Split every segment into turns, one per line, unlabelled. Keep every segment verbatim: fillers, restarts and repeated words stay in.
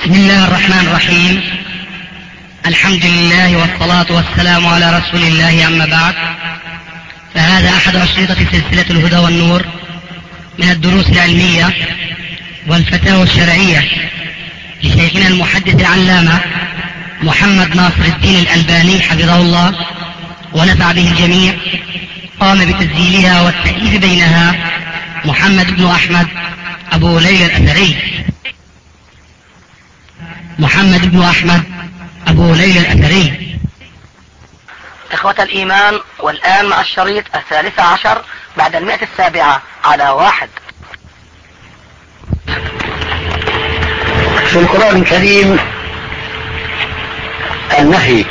بسم الله الرحمن الرحيم. الحمد لله والصلاة والسلام على رسول الله، أما بعد، فهذا أحد أشرطة سلسلة الهدى والنور من الدروس العلمية والفتاوى الشرعية لشيخنا المحدث العلامة محمد ناصر الدين الألباني حفظه الله ونفع به الجميع. قام بتسجيلها والتأليف بينها محمد بن أحمد أبو ليلى الأثري محمد بن أحمد أبو ليلى الأثري.
إخوة الإيمان، والآن مع الشريط الثالث عشر بعد المئة السابعة على واحد.
في القرآن الكريم النهي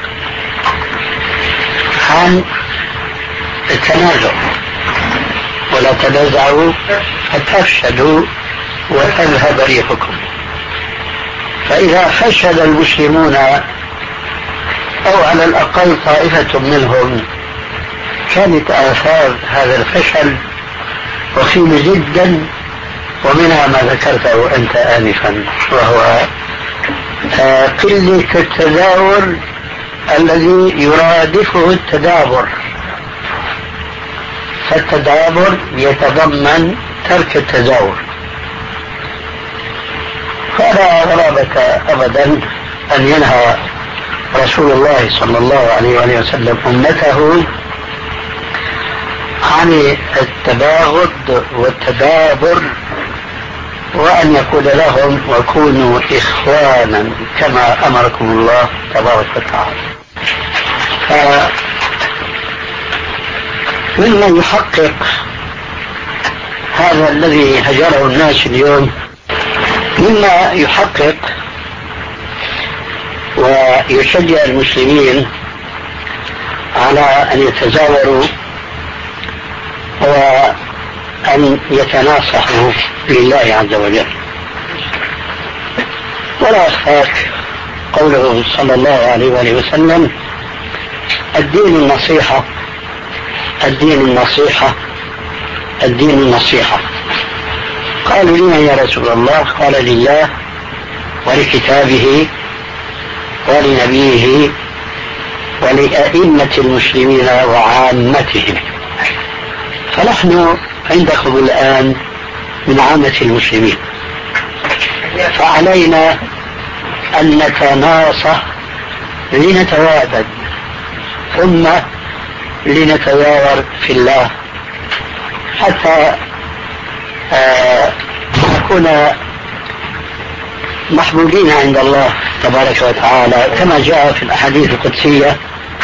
عن التنازع، ولا تنازعوا فتفشلوا وتذهب ريحكم. فإذا فشل المسلمون أو على الأقل طائفة منهم كانت آثار هذا الفشل وخيمة جدا، ومنها ما ذكرته أنت آنفا، وهو قلة التداول الذي يرادفه التدابر. فالتدابر يتضمن ترك التزاور. فلا غرابة أبدا أن ينهى رسول الله صلى الله عليه وآله وسلم أمته عن التباغض والتدابر، وأن يقول لهم وكونوا إخوانا كما أمركم الله تبارك وتعالى. فمما يحقق هذا الذي هجره الناس اليوم، مما يحقق ويشجع المسلمين على أن يتزاوروا وأن يتناصحوا لله عز وجل. ولا أخفاك قوله صلى الله عليه وآله وسلم: الدين النصيحة، الدين النصيحة، الدين النصيحة. قالوا: لمن يا رسول الله؟ قال: لله ولكتابه ولنبيه ولأئمة المسلمين وعامتهم. فنحن عندكم الآن من عامة المسلمين، فعلينا أن نتناصح لنتوادد، ثم لنتواور في الله، حتى آه نكون محبوبين عند الله تبارك وتعالى، كما جاء في الأحاديث القدسية،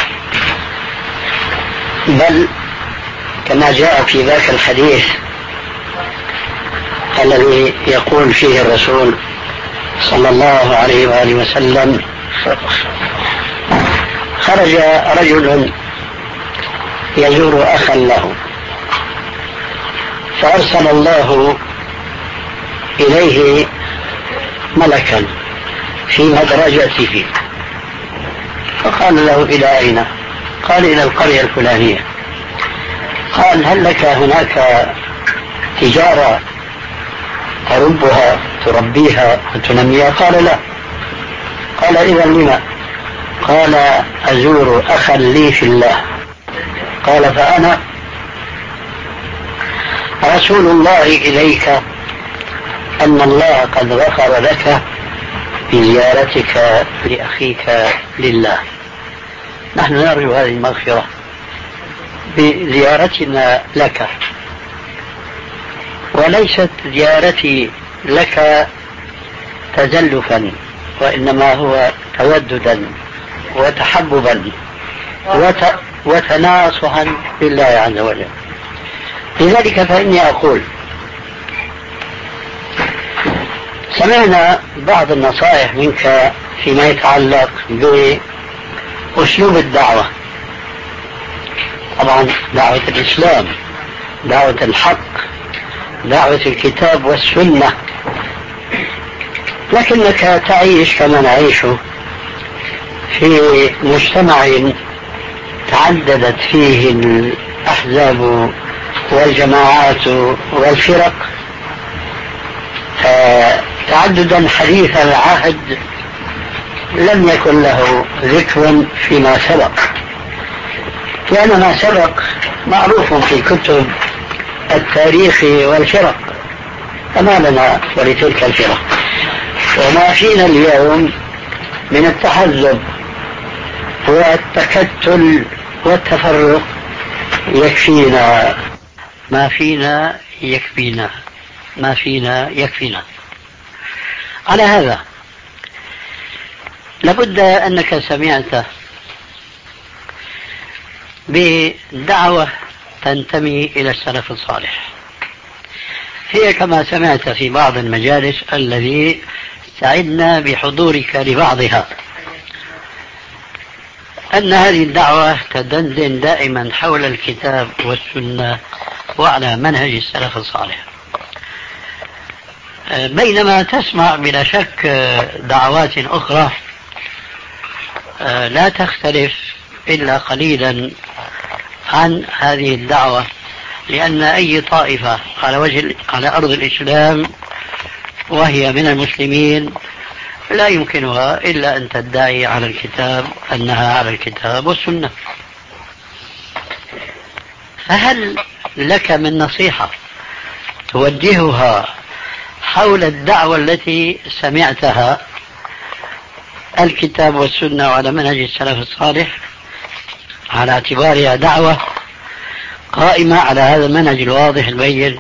بل كما جاء في ذاك الحديث الذي يقول فيه الرسول صلى الله عليه وآله وسلم: خرج رجل يزور أخا له، فأرسل الله إليه ملكا في مدرجته، فقال له: إلى أين؟ قال: إلى القرية الفلانية. قال: هل لك هناك تجارة تربها تربيها وتنميها؟ قال: لا. قال: إذا لما؟ قال: أزور أخا لي في الله. قال: فأنا رسول الله إليك أن الله قد غفر لك بزيارتك لأخيك لله. نحن نرجو هذه المغفرة بزيارتنا لك، وليست زيارتي لك تزلفا، وإنما هو توددا وتحببا وت... وتناصحا لله عز وجل. لذلك فإني أقول: سمعنا بعض النصائح منك فيما يتعلق بأسلوب الدعوة، طبعا دعوة الإسلام، دعوة الحق، دعوة الكتاب والسنة، لكنك تعيش كما نعيش في مجتمع تعددت فيه الأحزاب والجماعات والفرق، تعددا حديث العهد لم يكن له ذكر فيما سبق، لأن ما سبق معروف في كتب التاريخ والفرق، فما لنا ولتلك الفرق. وما فينا اليوم من التحزب والتكتل والتفرق يكفينا، ما فينا يكفينا ما فينا يكفينا. على هذا لابد أنك سمعت بدعوة تنتمي إلى السلف الصالح، هي كما سمعت في بعض المجالس الذي سعدنا بحضورك لبعضها، أن هذه الدعوة تدندن دائما حول الكتاب والسنة وعلى منهج السلف الصالح، بينما تسمع بلا شك دعوات أخرى لا تختلف إلا قليلا عن هذه الدعوة، لأن أي طائفة على وجه على أرض الإسلام وهي من المسلمين لا يمكنها إلا أن تدعي على الكتاب أنها على الكتاب والسنة. فهل لك من نصيحة توجهها حول الدعوة التي سمعتها الكتاب والسنة وعلى منهج السلف الصالح، على اعتبارها دعوة قائمة على هذا المنهج الواضح البين؟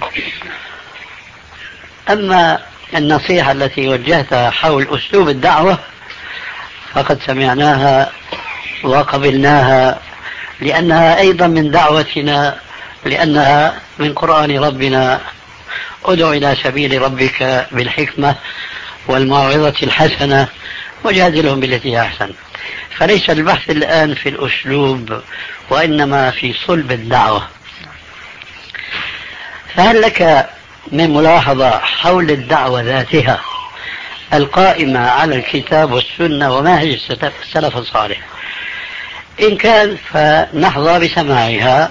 أما النصيحة التي وجهتها حول أسلوب الدعوة فقد سمعناها وقبلناها، لأنها أيضا من دعوتنا، لأنها من قرآن ربنا: ادع إلى سبيل ربك بالحكمة والموعظة الحسنة وجادلهم بالتي هي أحسن. فليس البحث الآن في الأسلوب وإنما في صلب الدعوة. فهل لك من ملاحظة حول الدعوة ذاتها القائمة على الكتاب والسنة ومنهج السلف الصالح؟ إن كان فنحظى بسماعها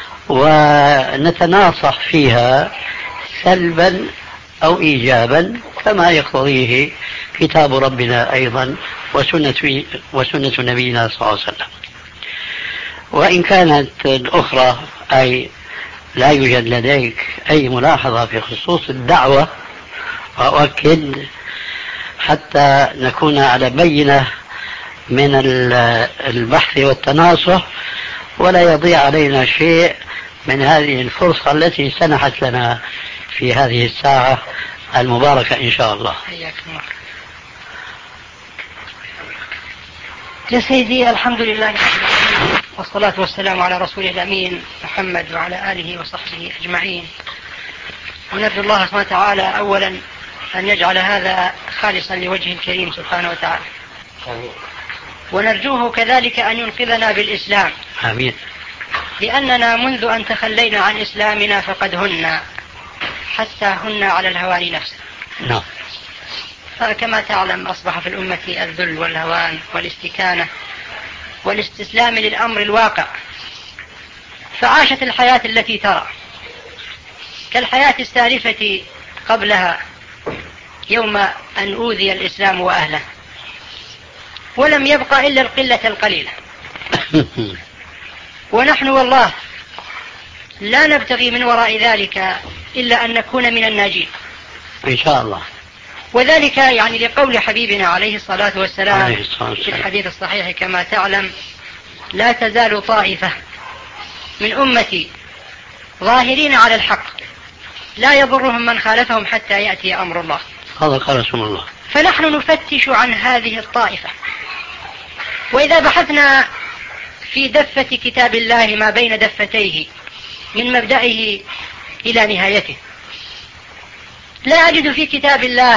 ونتناصح فيها سلبا أو إيجابا كما يقتضيه كتاب ربنا أيضا وسنة, وسنة نبينا صلى الله عليه وسلم. وإن كانت الأخرى أي لا يوجد لديك أي ملاحظة في خصوص الدعوة، وأؤكد حتى نكون على بينة من البحث والتناصح ولا يضيع علينا شيء من هذه الفرصة التي سنحت لنا في هذه الساعة المباركة إن شاء الله.
يا سيدي، الحمد لله والصلاة والسلام على رسوله الأمين محمد وعلى آله وصحبه أجمعين. ونرجو الله سبحانه وتعالى أولا أن يجعل هذا خالصا لوجهه الكريم سبحانه وتعالى، ونرجوه كذلك أن ينقذنا بالإسلام.
آمين.
لأننا منذ أن تخلينا عن إسلامنا فقد هنا حتى هنا على الهوان نفسه.
نعم.
فكما تعلم أصبح في الأمة الذل والهوان والاستكانة والاستسلام للأمر الواقع، فعاشت الحياة التي ترى كالحياة السالفة قبلها يوم أن أوذي الإسلام وأهله، ولم يبقى إلا القلة القليلة. ونحن والله لا نبتغي من وراء ذلك إلا أن نكون من الناجين
إن شاء الله.
وذلك يعني لقول حبيبنا عليه الصلاة والسلام في الحديث الصحيح كما تعلم: لا تزال طائفة من أمتي ظاهرين على الحق لا يضرهم من خالفهم حتى يأتي أمر الله.
هذا قال رسول الله.
فنحن نفتش عن هذه الطائفة، وإذا بحثنا في دفة كتاب الله ما بين دفتيه من مبدئه إلى نهايته لا أجد في كتاب الله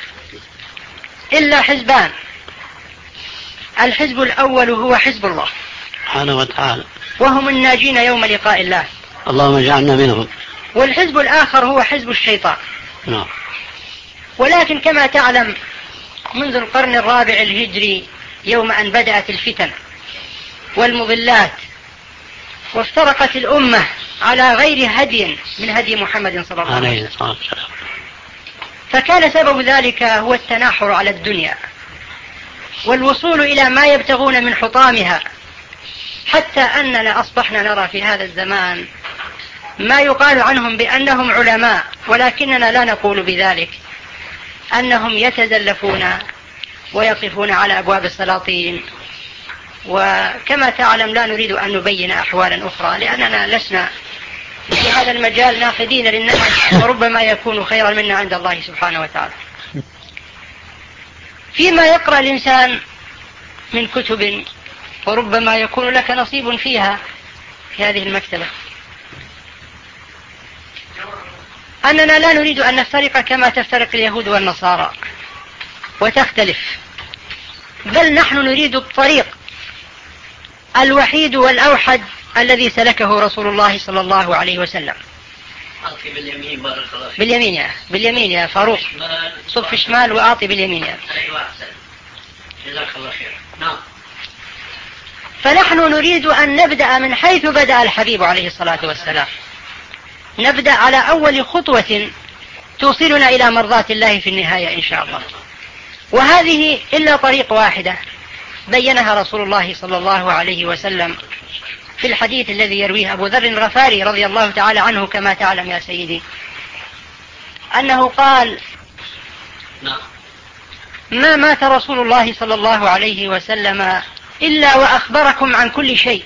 إلا حزبان. الحزب الأول هو حزب الله
سبحانه وتعالى،
وهم الناجين يوم لقاء الله،
اللهم اجعلنا منهم.
والحزب الآخر هو حزب الشيطان.
نعم.
ولكن كما تعلم منذ القرن الرابع الهجري يوم أن بدأت الفتن والمضلات وافترقت الأمة على غير هدي من هدي محمد صلى الله عليه وسلم،
فكان سبب ذلك هو التناحر على الدنيا والوصول إلى ما يبتغون من حطامها، حتى أننا أصبحنا نرى في هذا الزمان ما يقال عنهم بأنهم علماء ولكننا لا نقول بذلك، أنهم يتزلفون ويقفون على أبواب السلاطين. وكما تعلم لا نريد أن نبين أحوالا أخرى لأننا لسنا في هذا المجال ناقدين للناس، وربما يكون خيرا منا عند الله سبحانه وتعالى. فيما يقرأ الإنسان من كتب وربما يكون لك نصيب فيها في هذه المكتبة، أننا لا نريد أن نفترق كما تفترق اليهود والنصارى وتختلف، بل نحن نريد الطريق الوحيد والأوحد الذي سلكه رسول الله صلى الله عليه وسلم.
أعطي باليمين بارك الله فيك.
باليمين يا باليمين يا فاروق، صف شمال وأعطي باليمين يا.
أيوة أحسن، جزاك الله خير. نعم.
فنحن نريد أن نبدأ من حيث بدأ الحبيب عليه الصلاة والسلام، نبدأ على أول خطوة توصلنا إلى مرضاة الله في النهاية إن شاء الله. وهذه إلا طريق واحدة بينها رسول الله صلى الله عليه وسلم في الحديث الذي يرويه أبو ذر الغفاري رضي الله تعالى عنه كما تعلم يا سيدي، أنه قال: ما مات رسول الله صلى الله عليه وسلم إلا وأخبركم عن كل شيء،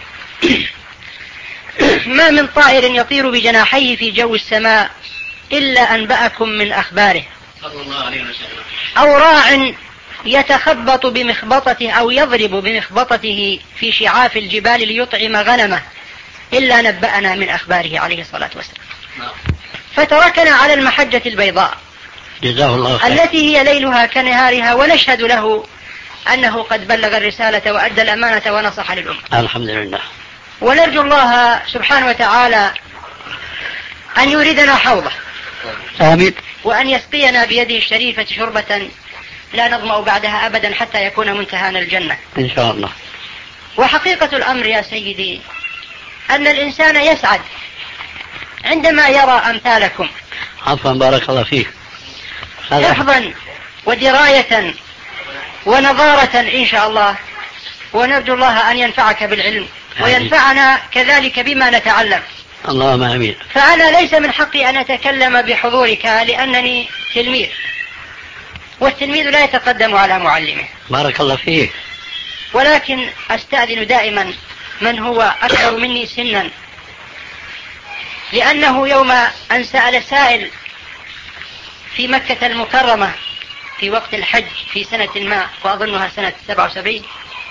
ما من طائر يطير بجناحيه في جو السماء إلا أنبأكم من أخباره،
صلى الله عليه وسلم.
أو راع يتخبط بمخبطته أو يضرب بمخبطته في شعاف الجبال ليطعم غنمه إلا نبأنا من أخباره عليه الصلاة والسلام. فتركنا على المحجة البيضاء
جزاه الله خير،
التي هي ليلها كنهارها، ونشهد له أنه قد بلغ الرسالة وأدى الأمانة ونصح للأمة.
الحمد لله.
ونرجو الله سبحانه وتعالى أن يريدنا حوضه،
آمين،
وأن يسقينا بيده الشريفة شربة لا نظمأ بعدها أبدا حتى يكون منتهانا الجنة
إن شاء الله.
وحقيقة الأمر يا سيدي أن الإنسان يسعد عندما يرى أمثالكم
عفوا بارك الله فيك
حفظا ودراية ونظارة إن شاء الله، ونرجو الله أن ينفعك بالعلم وينفعنا كذلك بما نتعلم.
اللهم آمين.
فأنا ليس من حقي أن أتكلم بحضورك لأنني تلميذ، والتلميذ لا يتقدم على معلمه.
بارك الله فيك.
ولكن أستأذن دائما من هو أكثر مني سنا، لأنه يوم أن سأل سائل في مكة المكرمة في وقت الحج في سنة ما وأظنها سنة سبعة وسبعين،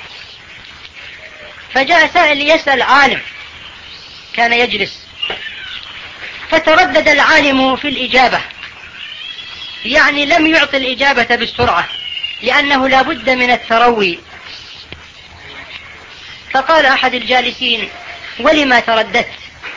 فجاء سائل يسأل عالم كان يجلس، فتردد العالم في الإجابة، يعني لم يعطي الإجابة بالسرعة لأنه لا بد من التروي. فقال أحد الجالسين: ولما ترددت؟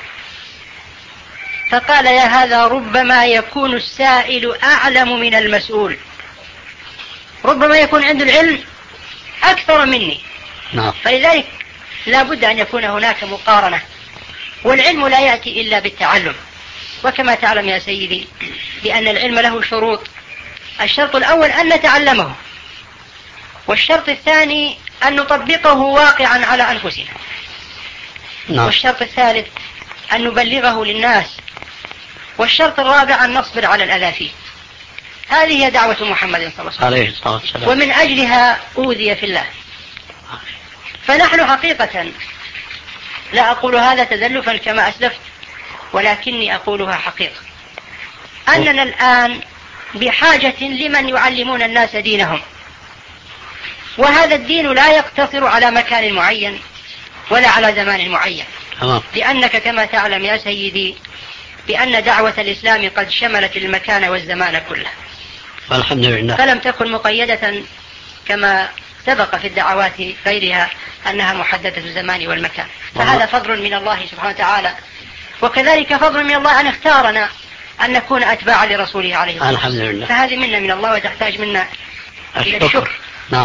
فقال: يا هذا ربما يكون السائل أعلم من المسؤول، ربما يكون عنده العلم أكثر مني.
نعم.
فلذلك لا بد أن يكون هناك مقارنة، والعلم لا يأتي إلا بالتعلم. وكما تعلم يا سيدي بأن العلم له شروط، الشرط الأول أن نتعلمه، والشرط الثاني أن نطبقه واقعا على أنفسنا،
نعم.
والشرط الثالث أن نبلغه للناس، والشرط الرابع أن نصبر على الأذى فيه. هذه هي دعوة محمد صلى الله عليه
وسلم،
ومن أجلها أوذي في الله. فنحن حقيقة لا أقول هذا تزلفا كما أسلفت، ولكني أقولها حقيقة، أننا الآن بحاجة لمن يعلمون الناس دينهم، وهذا الدين لا يقتصر على مكان معين ولا على زمان معين، لأنك كما تعلم يا سيدي بأن دعوة الإسلام قد شملت المكان والزمان كله،
والحمد لله،
فلم تكن مقيدة كما سبق في الدعوات غيرها أنها محددة الزمان والمكان. فهذا فضل من الله سبحانه وتعالى، وكذلك فضل من الله أن اختارنا أن نكون أتباعا لرسوله عليه الصلاة والسلام.
الحمد لله.
فهذه منا من الله وتحتاج منا إلى الشكر.
نعم.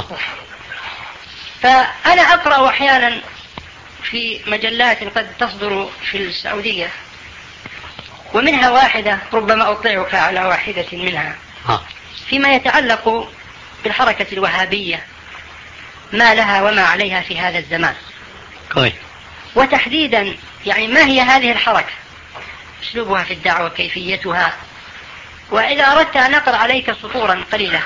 فأنا أقرأ أحيانا في مجلات قد تصدر في السعودية، ومنها واحدة ربما أطلعك على واحدة منها، فيما يتعلق بالحركة الوهابية، ما لها وما عليها في هذا الزمان.
كويس.
وتحديدا يعني ما هي هذه الحركة، أسلوبها في الدعوة، كيفيتها. وإذا أردت أن أقرأ عليك سطورا قليلة،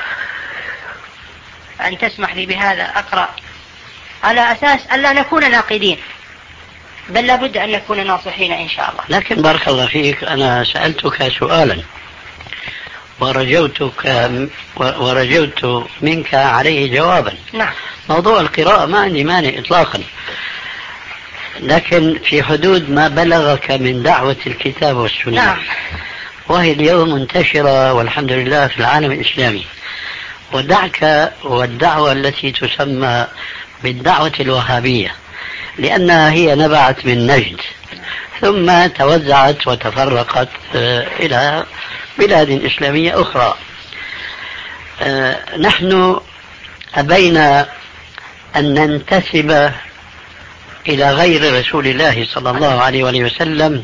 أن تسمح لي بهذا، أقرأ على أساس أن لا نكون ناقدين، بل لابد أن نكون ناصحين إن شاء الله.
لكن بارك الله فيك، أنا سألتك سؤالا ورجوتك ورجوت منك عليه جوابا.
نعم.
موضوع القراءة ما عندي مانع إطلاقا، لكن في حدود ما بلغك من دعوة الكتاب والسنة.
نعم.
وهي اليوم منتشرة والحمد لله في العالم الإسلامي. ودعك والدعوة التي تسمى بالدعوة الوهابية، لأنها هي نبعت من نجد ثم توزعت وتفرقت إلى بلاد إسلامية أخرى. نحن أبينا أن ننتسب إلى غير رسول الله صلى الله عليه وآله وسلم.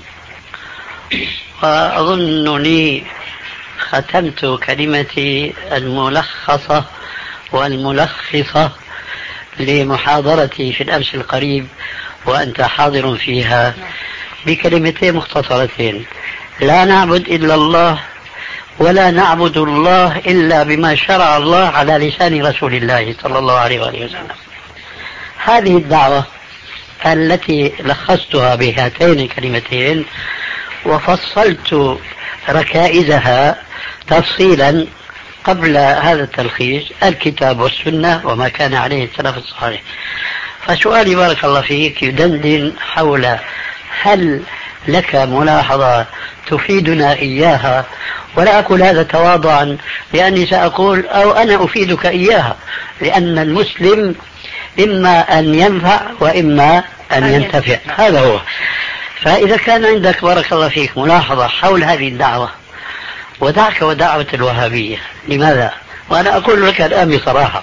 وأظنني ختمت كلمتي الملخصة والملخصة لمحاضرتي في الأمس القريب وأنت حاضر فيها بكلمتين مختصرتين: لا نعبد إلا الله، ولا نعبد الله إلا بما شرع الله على لسان رسول الله صلى الله عليه وآله وسلم. هذه الدعوة التي لخصتها بهاتين الكلمتين وفصلت ركائزها تفصيلا قبل هذا التلخيص: الكتاب والسنة وما كان عليه السلف الصالح. فسؤالي بارك الله فيك يدندن حول هل لك ملاحظة تفيدنا إياها؟ ولا أقول هذا تواضعا، لأني سأقول أو أنا أفيدك إياها، لأن المسلم إما أن ينفع وإما أن ينتفع، هذا هو. فإذا كان عندك بارك الله فيك ملاحظة حول هذه الدعوة، ودعك ودعوة الوهابية، لماذا؟ وأنا أقول لك الآن بصراحة،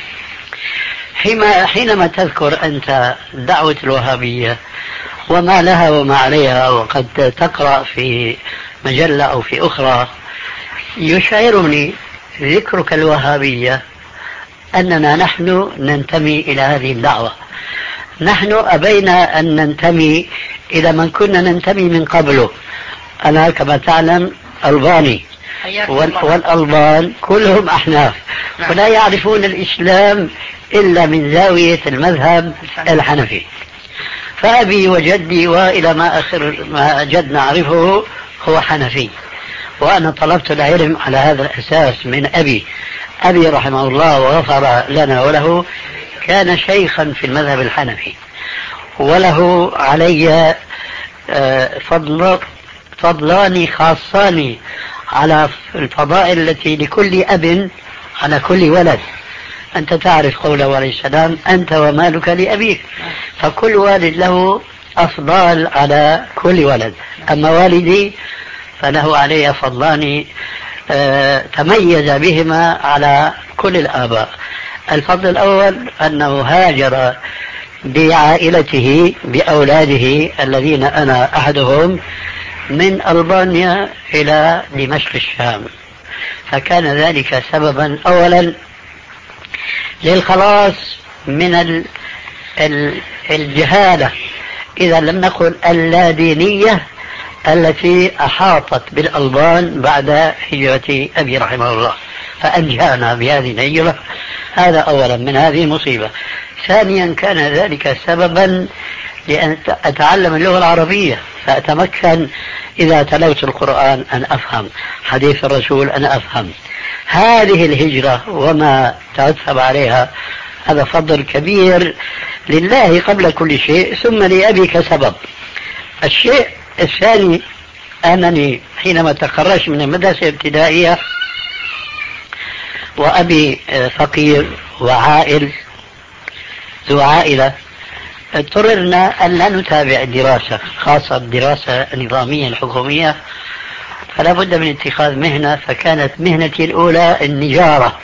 حينما تذكر أنت دعوة الوهابية وما لها وما عليها، وقد تقرأ في مجلة أو في أخرى، يشعرني ذكرك الوهابية أننا نحن ننتمي إلى هذه الدعوة. نحن أبينا أن ننتمي إلى من كنا ننتمي من قبله. أنا كما تعلم ألباني، والألبان كلهم أحناف ولا يعرفون الإسلام إلا من زاوية المذهب الحنفي. فأبي وجدي وإلى ما آخر ما جد نعرفه هو حنفي، وأنا طلبت العلم على هذا الأساس من أبي. أبي رحمه الله وغفر لنا وله كان شيخا في المذهب الحنفي، وله علي فضل فضلان خاصان على الفضائل التي لكل أب على كل ولد. أنت تعرف قوله عليه السلام: أنت ومالك لأبيك. فكل والد له أفضال على كل ولد. أما والدي فله علي فضلان تميز بهما على كل الآباء. الفضل الأول أنه هاجر بعائلته بأولاده الذين أنا أحدهم من ألبانيا إلى دمشق الشام، فكان ذلك سببا أولا للخلاص من الجهالة، إذا لم نقل اللادينية، التي أحاطت بالألبان بعد هجرة أبي رحمه الله، فأنجانا بهذه الهجرة. هذا أولا من هذه المصيبة. ثانيا كان ذلك سببا لأن أتعلم اللغة العربية، فأتمكن إذا تلوت القرآن أن أفهم، حديث الرسول أن أفهم. هذه الهجرة وما ترتب عليها هذا فضل كبير لله قبل كل شيء، ثم لأبي كسبب. الشيء الثاني أنني حينما تخرجت من المدرسة الابتدائية وأبي فقير وعائل ذو عائلة، اضطررنا أن لا نتابع الدراسة، خاصة الدراسة النظامية الحكومية، فلا بد من اتخاذ مهنة. فكانت مهنتي الأولى النجارة،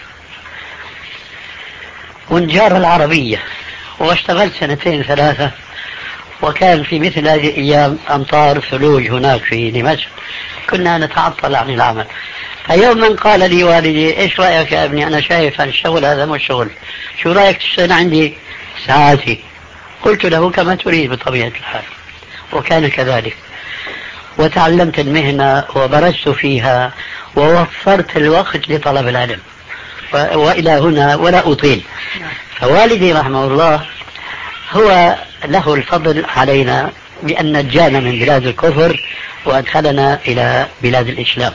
والنجارة العربية، واشتغلت سنتين ثلاثة. وكان في مثل هذه الأيام أمطار ثلوج هناك في دمشق، كنا نتعطل عن العمل، فيوما قال لي والدي: ايش رايك يا ابني؟ انا شايف الشغل هذا مو شغل، شو رايك تشتغل عندي ساعاتي؟ قلت له: كما تريد بطبيعه الحال. وكان كذلك، وتعلمت المهنه وبرزت فيها ووفرت الوقت لطلب العلم. والى هنا ولا اطيل. فوالدي رحمه الله هو له الفضل علينا بأن نجانا من بلاد الكفر وأدخلنا إلى بلاد الإسلام.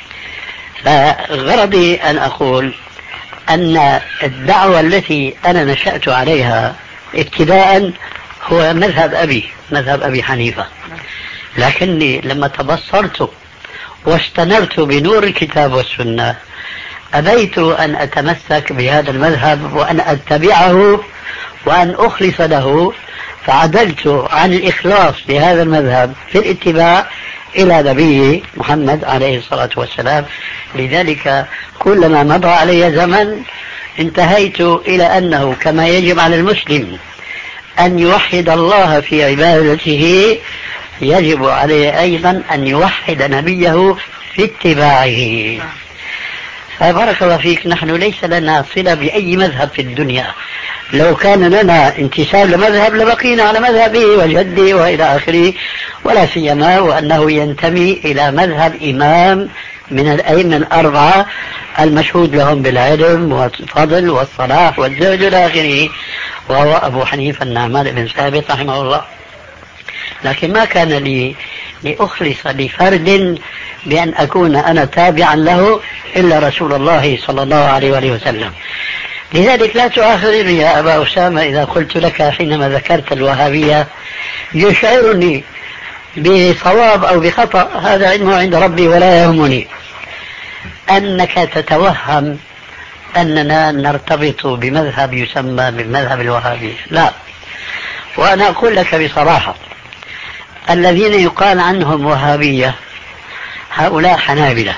فغرضي أن أقول أن الدعوة التي أنا نشأت عليها ابتداء هو مذهب أبي مذهب أبي حنيفة، لكني لما تبصرت واستنرت بنور الكتاب والسنة أبيت أن أتمسك بهذا المذهب وأن أتبعه وأن أخلص له، فعدلت عن الإخلاص لهذا المذهب في الاتباع إلى نبي محمد عليه الصلاة والسلام. لذلك كلما مضى علي زمن انتهيت إلى أنه كما يجب على المسلم أن يوحد الله في عبادته يجب عليه أيضا أن يوحد نبيه في اتباعه. فبارك الله فيك، نحن ليس لنا صلة بأي مذهب في الدنيا. لو كان لنا انتساب لمذهب لبقينا على مذهبه وجده وإلى آخره، ولا سيما وأنه ينتمي إلى مذهب إمام من الأئمة الأربعة المشهود لهم بالعلم والفضل والصلاح والزهد إلى آخره، وهو أبو حنيفة النعمان بن ثابت رحمه الله. لكن ما كان لي لأخلص لفرد بأن أكون أنا تابعا له إلا رسول الله صلى الله عليه وآله وسلم. لذلك لا تؤاخذني يا أبا أسامة إذا قلت لك حينما ذكرت الوهابية يشعرني بصواب أو بخطأ، هذا علمه عند ربي ولا يهمني، أنك تتوهم أننا نرتبط بمذهب يسمى بالمذهب الوهابي. لا، وأنا أقول لك بصراحة الذين يقال عنهم وهابية هؤلاء حنابلة.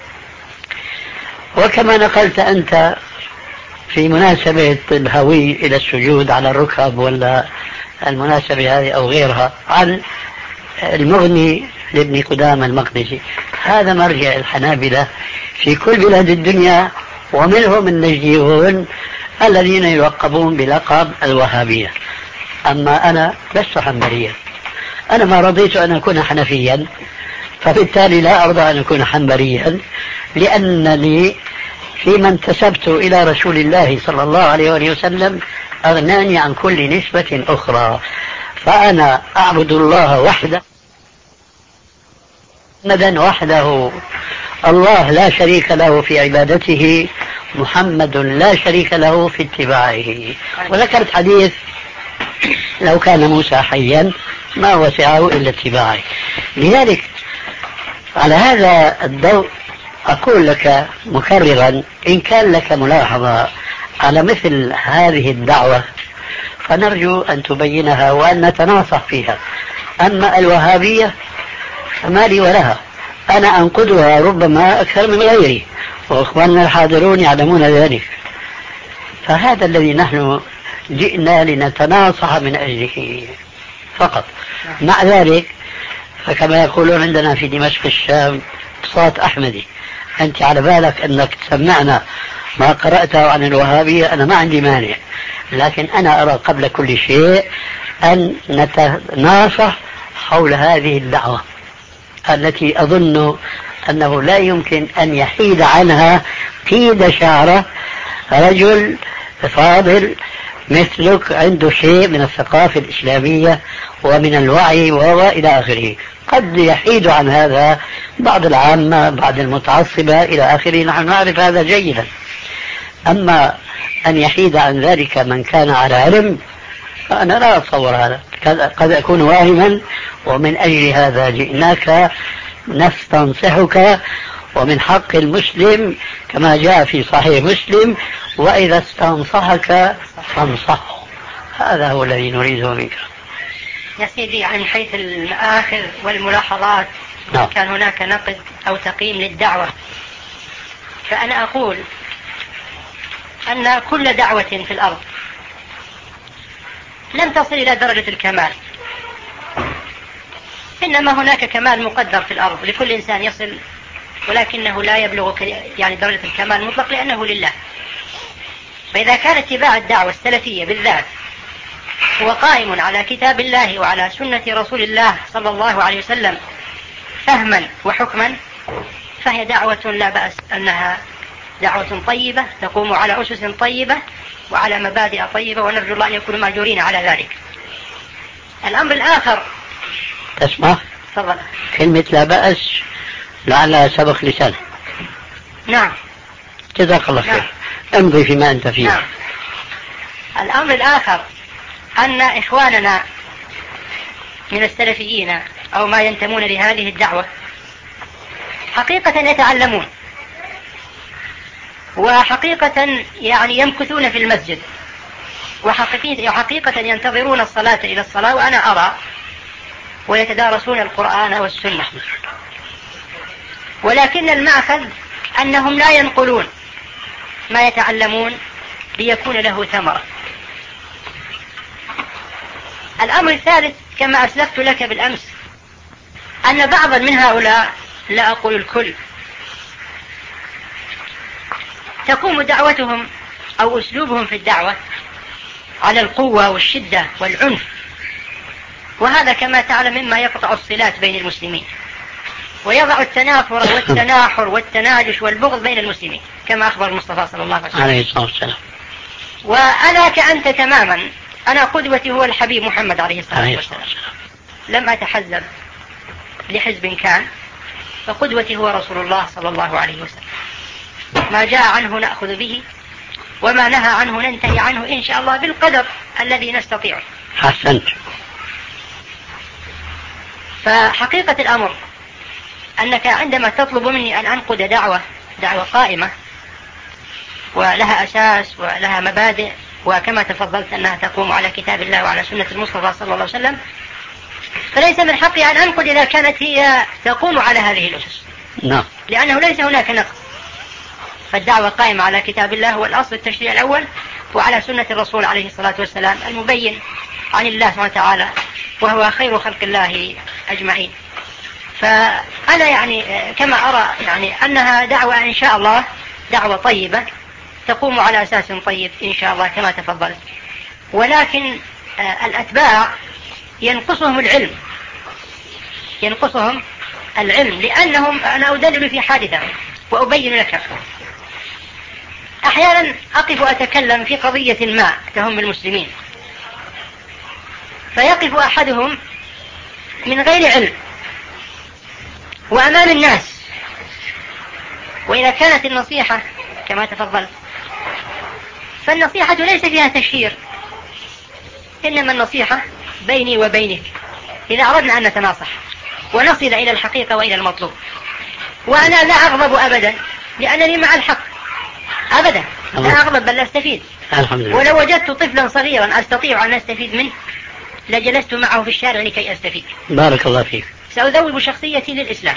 وكما نقلت أنت في مناسبة الهوي إلى السجود على الركب ولا المناسبة هذه أو غيرها عن المغني لابن قدامة المقدسي، هذا مرجع الحنابلة في كل بلاد الدنيا، ومنهم النجديون الذين يلقبون بلقب الوهابية. أما أنا لست حنبليا، أنا ما رضيت أن أكون حنفيا، فبالتالي لا أرضى أن أكون حنبليا، لأنني فيما انتسبت إلى رسول الله صلى الله عليه وآله وسلم أغناني عن كل نسبة أخرى. فأنا أعبد الله وحده محمدا وحده، الله لا شريك له في عبادته، محمد لا شريك له في اتباعه. وذكرت حديث لو كان موسى حيا ما وسعه إلا اتباعه. لذلك على هذا الضوء أقول لك مكررا، إن كان لك ملاحظة على مثل هذه الدعوة فنرجو أن تبينها وأن نتناصح فيها. أما الوهابية فما لي ولها، أنا أنقدها ربما أكثر من غيري، وإخواننا الحاضرون يعلمون ذلك. فهذا الذي نحن جئنا لنتناصح من أجله فقط. مع ذلك فكما يقولون عندنا في دمشق الشام صوت أحمدي، أنت على بالك أنك تسمعنا ما قرأته عن الوهابية، أنا ما عندي مانع، لكن أنا أرى قبل كل شيء أن نتناصح حول هذه الدعوة التي أظن أنه لا يمكن أن يحيد عنها قيد شعره رجل فاضل مثلك عنده شيء من الثقافة الإسلامية ومن الوعي وإلى آخره. قد يحيد عن هذا بعض العامة بعض المتعصبة إلى آخره، نحن نعرف هذا جيدا. أما أن يحيد عن ذلك من كان على علم فأنا لا أتصور هذا، قد أكون واهما، ومن أجل هذا جئناك نستنصحك، ومن حق المسلم كما جاء في صحيح مسلم وإذا استنصحك فانصحه. هذا هو الذي نريده منك.
يا سيدي، عن حيث المآخذ والملاحظات
نعم.
كان هناك نقد أو تقييم للدعوة، فأنا أقول أن كل دعوة في الأرض لم تصل إلى درجة الكمال، إنما هناك كمال مقدر في الأرض، لكل إنسان يصل ولكنه لا يبلغ يعني درجة الكمال المطلق لأنه لله. فإذا كان اتباع الدعوة السلفية بالذات هو قائم على كتاب الله وعلى سنة رسول الله صلى الله عليه وسلم فهما وحكما، فهي دعوة لا بأس أنها دعوة طيبة تقوم على أسس طيبة وعلى مبادئ طيبة، ونرجو الله أن يكونوا مأجورين على ذلك. الأمر الآخر.
تسمع؟
تفضل.
كلمة لا بأس لعلها سبق لسان.
نعم.
جزاك الله خير.
نعم.
امضي فيما أنت فيه.
نعم. الأمر الآخر أن إخواننا من السلفيين أو ما ينتمون لهذه الدعوة حقيقة يتعلمون، وحقيقة يعني يمكثون في المسجد، وحقيقة ينتظرون الصلاة إلى الصلاة وأنا أرى، ويتدارسون القرآن والسنة، ولكن المأخذ أنهم لا ينقلون ما يتعلمون ليكون له ثمرة. الأمر الثالث كما أسلفت لك بالأمس أن بعضا من هؤلاء، لا أقول الكل، تقوم دعوتهم أو أسلوبهم في الدعوة على القوة والشدة والعنف، وهذا كما تعلم مما يقطع الصلات بين المسلمين ويضع التنافر والتناحر والتناجش والبغض بين المسلمين كما أخبر المصطفى صلى الله عليه وسلم. وأنا كأنت تماما، أنا قدوتي هو الحبيب محمد عليه الصلاة والسلام، لم أتحزب لحزب كان، فقدوتي هو رسول الله صلى الله عليه وسلم. ما جاء عنه نأخذ به، وما نهى عنه ننتهي عنه إن شاء الله بالقدر الذي نستطيعه.
أحسنت.
فحقيقة الأمر أنك عندما تطلب مني أن أنقد دعوة دعوة قائمة ولها أساس ولها مبادئ، وكما تفضلت أنها تقوم على كتاب الله وعلى سنة المصطفى صلى الله عليه وسلم، فليس من حقي أن أنقد إذا كانت هي تقوم على هذه الأسس.
نعم.
لأنه ليس هناك نقص، فالدعوة قائمة على كتاب الله هو الأصل التشريع الأول، وعلى سنة الرسول عليه الصلاة والسلام المبين عن الله سبحانه وتعالى، وهو خير خلق الله أجمعين. فأنا يعني كما أرى يعني أنها دعوة إن شاء الله دعوة طيبة تقوم على أساس طيب إن شاء الله كما تفضلت، ولكن الأتباع ينقصهم العلم ينقصهم العلم لأنهم، أنا أدلل في حادثة وأبين لك. أحيانا أقف أتكلم في قضية ما تهم المسلمين، فيقف أحدهم من غير علم وأمام الناس، وإذا كانت النصيحة كما تفضلت فالنصيحة ليس فيها تشهير، إنما النصيحة بيني وبينك إذا أردنا أن نتناصح ونصل إلى الحقيقة وإلى المطلوب. وأنا لا أغضب أبدا لأنني مع الحق أبدا، لا أغضب بل أستفيد. ولو وجدت طفلا صغيرا أستطيع أن أستفيد منه لجلست معه في الشارع لكي أستفيد.
بارك الله فيك.
سأذوب شخصيتي للإسلام.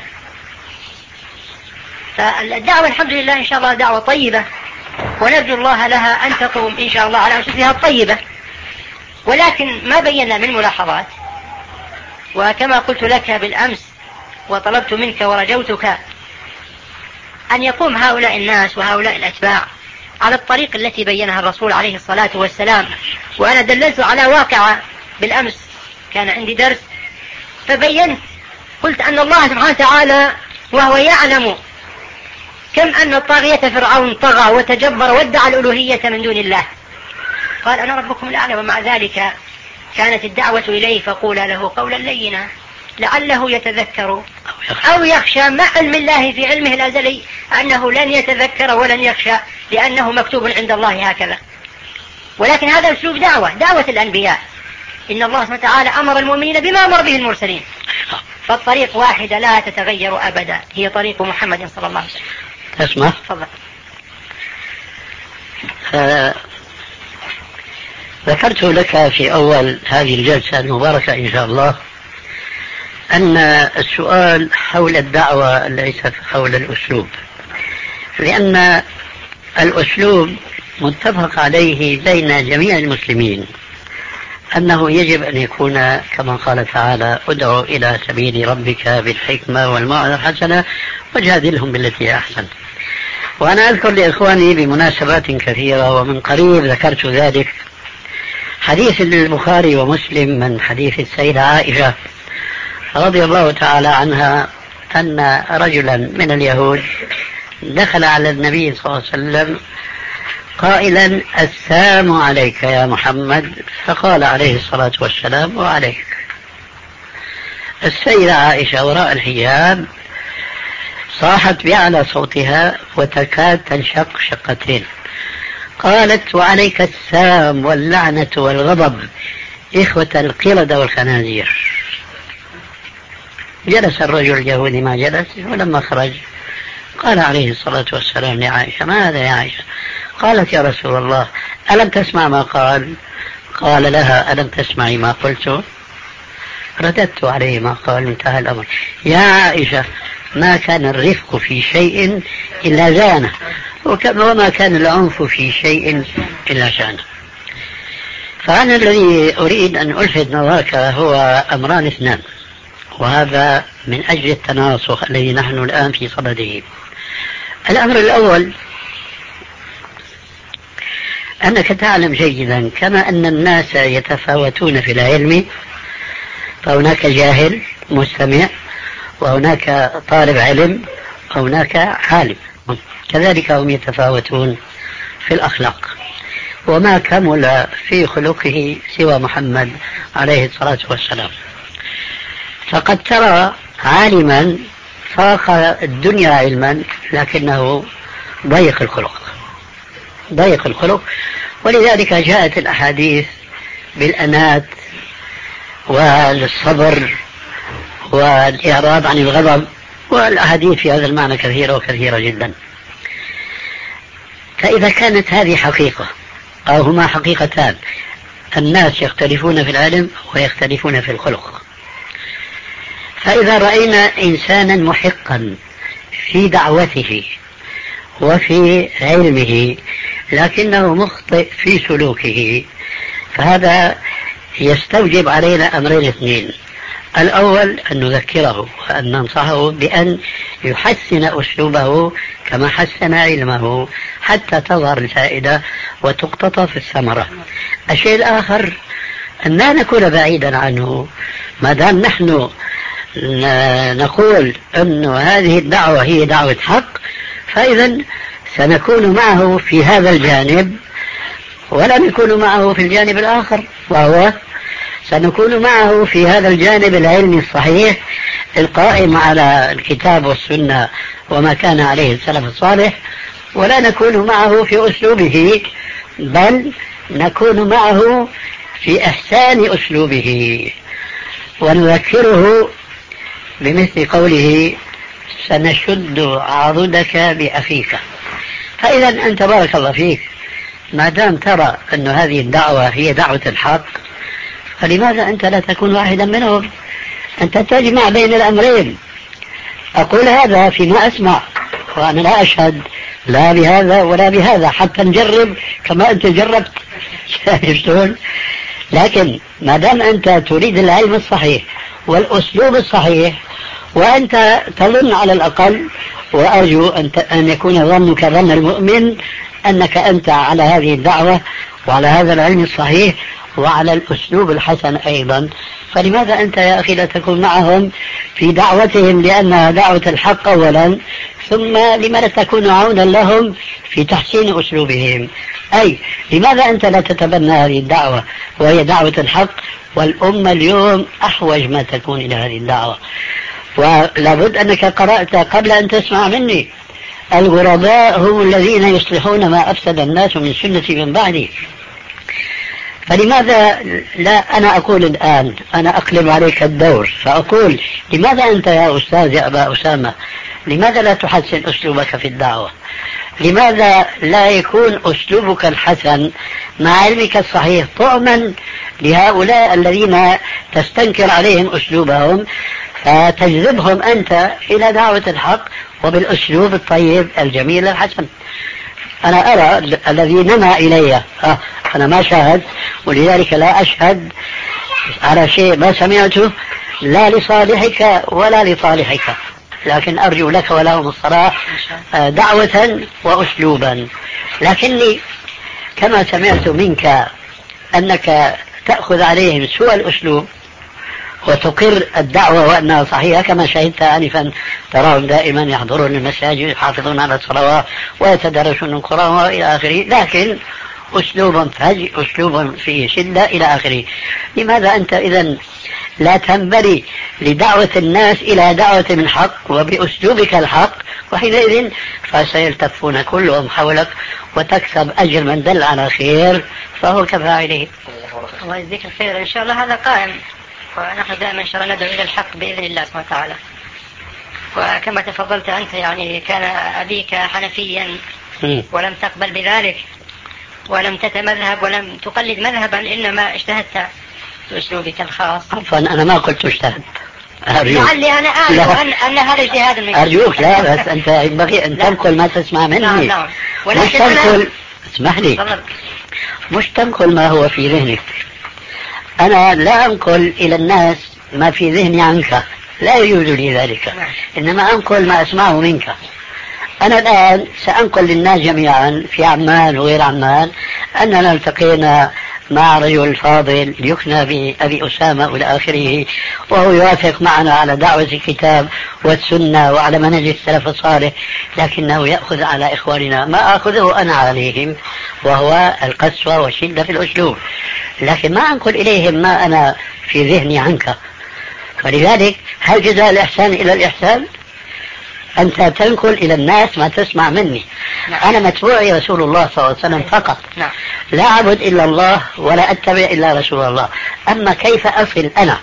فالدعوة الحمد لله إن شاء الله دعوة طيبة، ونرجو الله لها أن تقوم إن شاء الله على أسسها الطيبة، ولكن ما بينا من ملاحظات، وكما قلت لك بالأمس وطلبت منك ورجوتك أن يقوم هؤلاء الناس وهؤلاء الأتباع على الطريق التي بينها الرسول عليه الصلاة والسلام. وأنا دللت على واقعة بالأمس، كان عندي درس فبينت قلت أن الله سبحانه وتعالى وهو يعلم كم أن الطاغية فرعون طغى وتجبر وادعى الألوهية من دون الله، قال أنا ربكم الأعلى، ومع ذلك كانت الدعوة إليه فقولا له قولا لينا لعله يتذكر أو يخشى، مع علم الله في علمه الأزلي أنه لن يتذكر ولن يخشى لأنه مكتوب عند الله هكذا. ولكن هذا أسلوب دعوة دعوة الأنبياء، إن الله سبحانه وتعالى أمر المؤمنين بما أمر به المرسلين، فالطريق واحدة لا تتغير أبدا، هي طريق محمد صلى الله عليه وسلم.
اسمع.
تفضل.
آه ذكرت لك في أول هذه الجلسة المباركة إن شاء الله أن السؤال حول الدعوة ليس حول الأسلوب، لأن الأسلوب متفق عليه بين جميع المسلمين أنه يجب أن يكون كما قال تعالى ادعو إلى سبيل ربك بالحكمة والموعظة الحسنة وجادلهم بالتي أحسن. وأنا أذكر لإخواني بمناسبات كثيرة ومن قريب ذكرت ذلك حديث البخاري ومسلم من حديث السيدة عائشة رضي الله تعالى عنها أن رجلا من اليهود دخل على النبي صلى الله عليه وسلم قائلا السلام عليك يا محمد، فقال عليه الصلاة والسلام وعليك. السيدة عائشة وراء الحجاب صاحت بأعلى صوتها وتكاد تنشق شقتين، قالت وعليك السام واللعنة والغضب إخوة القردة والخنازير. جلس الرجل اليهودي ما جلس، ولما خرج قال عليه الصلاة والسلام لعائشة ما هذا يا عائشة؟ قالت يا رسول الله ألم تسمع ما قال؟ قال لها ألم تسمعي ما قلت؟ رددت عليه ما قال، انتهى الأمر. يا عائشة ما كان الرفق في شيء إلا زانه، وما كان العنف في شيء إلا شانه. فأنا الذي أريد أن ألفت نظرك هو أمران اثنان، وهذا من أجل التناصح الذي نحن الآن في صدده. الأمر الأول أنك تعلم جيدا كما أن الناس يتفاوتون في العلم، فهناك جاهل مستمع، وهناك طالب علم، وهناك عالم، كذلك هم يتفاوتون في الأخلاق. وما كمل في خلقه سوى محمد عليه الصلاة والسلام. فقد ترى عالما فاق الدنيا علما لكنه ضيق الخلق ضيق الخلق ولذلك جاءت الأحاديث بالأنات والصبر والإعراض عن الغضب، والأحاديث في هذا المعنى كثيرة وكثيرة جدا. فإذا كانت هذه حقيقة أو هما حقيقتان، الناس يختلفون في العلم ويختلفون في الخلق، فإذا رأينا إنسانا محقا في دعوته وفي علمه لكنه مخطئ في سلوكه، فهذا يستوجب علينا أمرين اثنين. الأول أن نذكره وأن ننصحه بأن يحسن أسلوبه كما حسن علمه حتى تظهر الفائدة وتقتطف الثمرة. الشيء الآخر أن لا نكون بعيدا عنه، ما دام نحن نقول أن هذه الدعوة هي دعوة حق، فإذا سنكون معه في هذا الجانب ولا نكون معه في الجانب الآخر، وهو سنكون معه في هذا الجانب العلمي الصحيح القائم على الكتاب والسنة وما كان عليه السلف الصالح، ولا نكون معه في أسلوبه، بل نكون معه في إحسان أسلوبه ونذكره بمثل قوله سنشد عضدك بأخيك. فإذا أنت بارك الله فيك ما دام ترى أن هذه الدعوة هي دعوة الحق، فلماذا أنت لا تكون واحدا منهم؟ أنت تجمع بين الأمرين. أقول هذا فيما أسمع وأنا لا أشهد لا بهذا ولا بهذا حتى نجرب كما أنت جربت. لكن ما دام أنت تريد العلم الصحيح والأسلوب الصحيح، وأنت تظن على الأقل، وأرجو أن يكون ظنك ظن المؤمن أنك أنت على هذه الدعوة وعلى هذا العلم الصحيح وعلى الأسلوب الحسن أيضا، فلماذا أنت يا أخي لا تكون معهم في دعوتهم لأنها دعوة الحق أولا، ثم لما لا تكون عونا لهم في تحسين أسلوبهم؟ أي لماذا أنت لا تتبنى هذه الدعوة وهي دعوة الحق، والأمة اليوم أحوج ما تكون إلى هذه الدعوة. ولابد أنك قرأت قبل أن تسمع مني الغرباء هم الذين يصلحون ما أفسد الناس من سنتي من بعدي. فلماذا لا أنا أقول الآن، أنا أقلب عليك الدور فأقول لماذا أنت يا أستاذ يا أبا أسامة لماذا لا تحسن أسلوبك في الدعوة؟ لماذا لا يكون أسلوبك الحسن مع علمك الصحيح طعما لهؤلاء الذين تستنكر عليهم أسلوبهم، فتجذبهم أنت إلى دعوة الحق وبالأسلوب الطيب الجميل الحسن؟ أنا أرى الذي نمى إلي، آه أنا ما شاهد، ولذلك لا أشهد على شيء ما سمعته لا لصالحك ولا لصالحك، لكن أرجو لك ولهم الصلاح دعوة وأسلوبا. لكني كما سمعت منك أنك تأخذ عليهم سوء الأسلوب وتقر الدعوة وأنها صحيحة، كما شهدت آنفا تراهم دائما يحضرون المساجد يحافظون على الصلوات ويتدرسون القرآن وإلى آخره، لكن أسلوب فج أسلوب فيه شدة إلى آخره. لماذا أنت إذن لا تنبري لدعوة الناس إلى دعوة من حق وبأسلوبك الحق، وحينئذ فسيلتفون كلهم حولك وتكسب أجر من دل على خير فهو كفاعله.
الله يجزيك الخير. إن شاء الله هذا قائم، ونحن دائما إن شاء الله ندعو إلى الحق بإذن الله سبحانه وتعالى. وكما تفضلت أنت يعني كان أبيك حنفيا ولم تقبل بذلك ولم تتمذهب ولم تقلد مذهبا، إنما اجتهدت بأسلوبك الخاص.
عفوا أنا ما قلت اجتهد،
لعلي أنا أعرف أن, أن هذا اجتهاد منك.
أرجوك لا، بس أنت ينبغي أن تنقل ما تسمع مني.
نعم نعم.
مش تنقل، اسمح لي، مش تنقل ما هو في ذهنك. أنا لا أنقل إلى الناس ما في ذهني عنك، لا يجوز لي ذلك، إنما أنقل ما أسمعه منك. أنا الآن سأنقل للناس جميعا في عمان وغير عمان أننا التقينا مع رجل فاضل يكنى بأبي أسامة إلى آخره، وهو يوافق معنا على دعوة الكتاب والسنة وعلى منهج السلف الصالح، لكنه يأخذ على إخواننا ما أخذه أنا عليهم، وهو القسوة والشدة في الأسلوب، لكن ما أنقل إليهم ما أنا في ذهني عنك. فلذلك هل جزاء الإحسان إلى الإحسان؟ أنت تنقل إلى الناس ما تسمع مني. نعم. أنا متبوعي رسول الله صلى الله عليه وسلم فقط. نعم. لا أعبد إلا الله ولا أتبع إلا رسول الله. أما كيف أصل أنا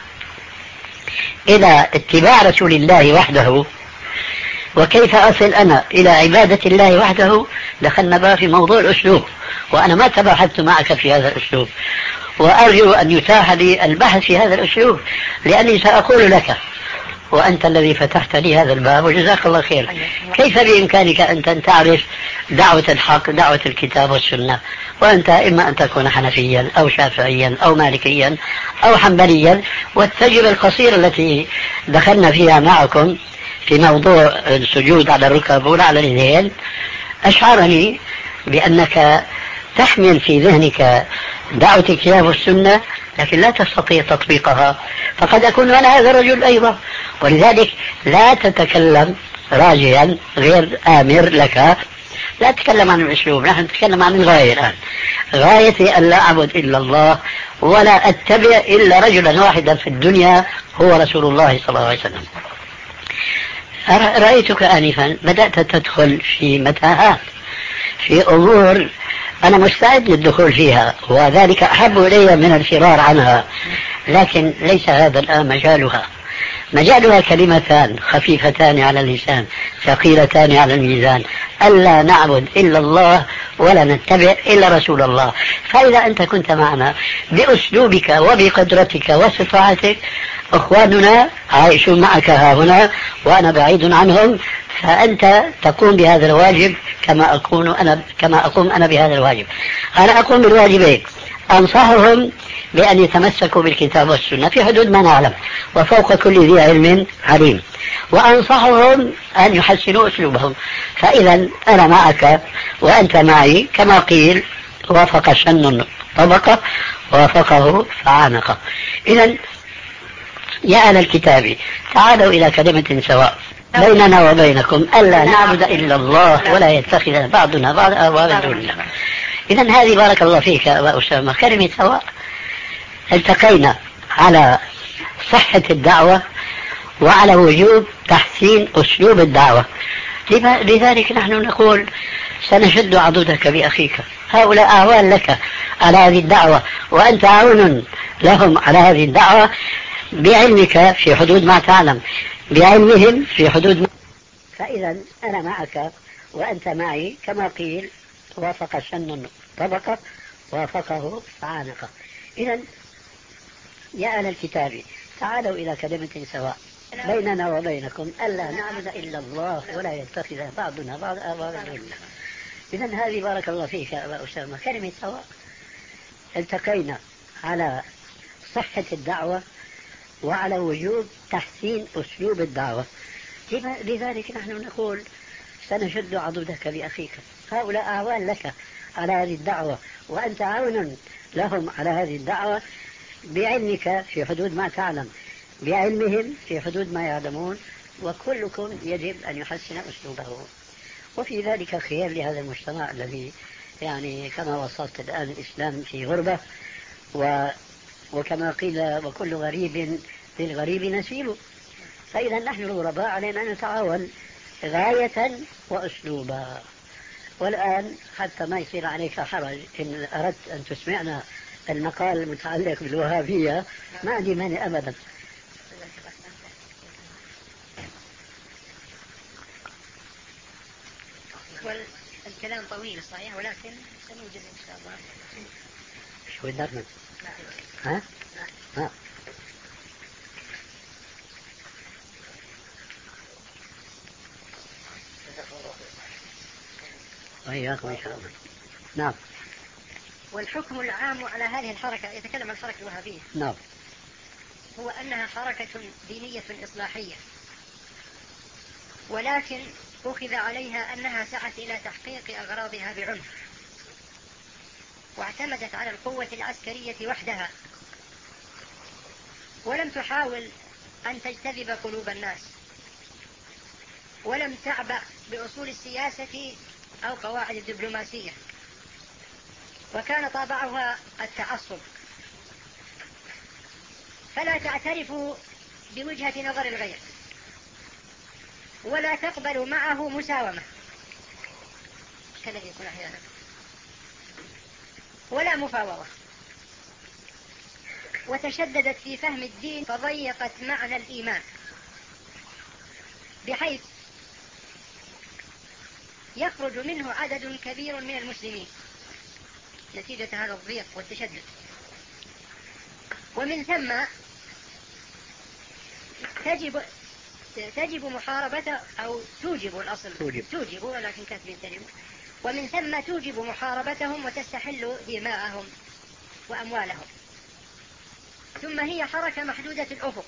إلى اتباع رسول الله وحده وكيف أصل أنا إلى عبادة الله وحده، دخلنا بقى في موضوع الأسلوب، وأنا ما تباحثت معك في هذا الأسلوب، وأرجو أن يتاح لي البحث في هذا الأسلوب، لأني سأقول لك وأنت الذي فتحت لي هذا الباب وجزاك الله خير، كيف بإمكانك أنت أن تعرف دعوة الحق دعوة الكتاب والسنة وأنت إما أن تكون حنفيا أو شافعيا أو مالكيا أو حنبليا؟ والتجربة القصيرة التي دخلنا فيها معكم في موضوع السجود على الركب ولا على اليدين أشعرني بأنك تحمل في ذهنك دعوة الكتاب والسنة لكن لا تستطيع تطبيقها، فقد أكون أنا هذا الرجل أيضا، ولذلك لا تتكلم راجيا غير آمر لك، لا تتكلم عن الأسلوب، نحن نتكلم عن الغاية الآن. غايتي أن لا أعبد إلا الله ولا أتبع إلا رجلا واحدا في الدنيا هو رسول الله صلى الله عليه وسلم. رأيتك آنفا بدأت تدخل في متاهات، في أمور أنا مستعد للدخول فيها وذلك أحب إلي من الفرار عنها، لكن ليس هذا الآن مجالها. مجالها كلمتان خفيفتان على اللسان ثقيلتان على الميزان: ألا نعبد إلا الله ولا نتبع إلا رسول الله. فإذا أنت كنت معنا بأسلوبك وبقدرتك واستطاعتك، أخواننا عايشون معك ها هنا وأنا بعيد عنهم، فأنت تقوم بهذا الواجب كما أكون أنا كما أقوم أنا بهذا الواجب. أنا أقوم بالواجبين: أنصحهم بأن يتمسكوا بالكتاب والسنة في حدود ما نعلم، وفوق كل ذي علم عليم، وأنصحهم أن يحسنوا أسلوبهم. فإذا أنا معك وأنت معي، كما قيل: وافق شن طبقة وافقه فعانقه. إذا يا أهل الكتاب تعالوا إلى كلمة سواء بيننا وبينكم ألا نعبد إلا الله ولا يتخذ بعضنا بعض أربابا دون الله. إذا هذه بارك الله فيك يا أبا أسامة كلمة سواء. التقينا على صحة الدعوة وعلى وجوب تحسين أسلوب الدعوة، لذلك نحن نقول سنشد عضدك بأخيك. هؤلاء أعوان لك على هذه الدعوة وأنت عون لهم على هذه الدعوة بعلمك في حدود ما تعلم، بعلمهم في حدود ما. فإذا أنا معك وأنت معي، كما قيل: وافق شن طبقة وافقه فعانقه. إذا يا أهل الكتاب تعالوا إلى كلمة سواء بيننا وبينكم ألا نعبد إلا الله ولا يتخذ بعضنا بعض أربابا دون الله. إذا هذه بارك الله فيك يا أبا أسامة كلمة سواء، التقينا على صحة الدعوة وعلى وجوب تحسين أسلوب الدعوة. لذلك نحن نقول سنشد عضدك بأخيك، هؤلاء أعوان لك على هذه الدعوة وأنت عون لهم على هذه الدعوة بعلمك في حدود ما تعلم، بعلمهم في حدود ما يعلمون، وكلكم يجب أن يحسن أسلوبه. وفي ذلك خير لهذا المجتمع الذي يعني كما وصلت الآن الإسلام في غربة، و وكما قيل وكل غريب للغريب نسيب. فإذا نحن الغرباء علينا أن نتعاون غاية وأسلوبا. والآن حتى ما يصير عليك حرج إن أردت أن تسمعنا المقال المتعلق بالوهابية ما عندي مانع أبدا.
والكلام طويل صحيح، ولكن سنوجد إن شاء الله.
شو النرمن؟ ها؟ ها؟ وإياكم إن شاء الله. نعم.
والحكم العام على هذه الحركة، يتكلم عن الحركة الوهابية،
نعم،
هو أنها حركة دينية إصلاحية، ولكن أخذ عليها أنها سعت إلى تحقيق أغراضها بعنف، واعتمدت على القوة العسكرية وحدها، ولم تحاول أن تجتذب قلوب الناس، ولم تعبأ بأصول السياسة أو قواعد الدبلوماسية، وكان طابعها التعصب، فلا تعترف بوجهة نظر الغير، ولا تقبل معه مساومة كالذي يكون أحيانا، ولا مفاوضة، وتشددت في فهم الدين فضيقت معنى الإيمان، بحيث يخرج منه عدد كبير من المسلمين نتيجة هذا الضيق والتشدد. ومن ثم تجب تجب محاربة أو توجب الأصل
توجب,
توجب ولكن كاتبين تجب. ومن ثم توجب محاربتهم وتستحل دماءهم وأموالهم. ثم هي حركة محدودة الأفق،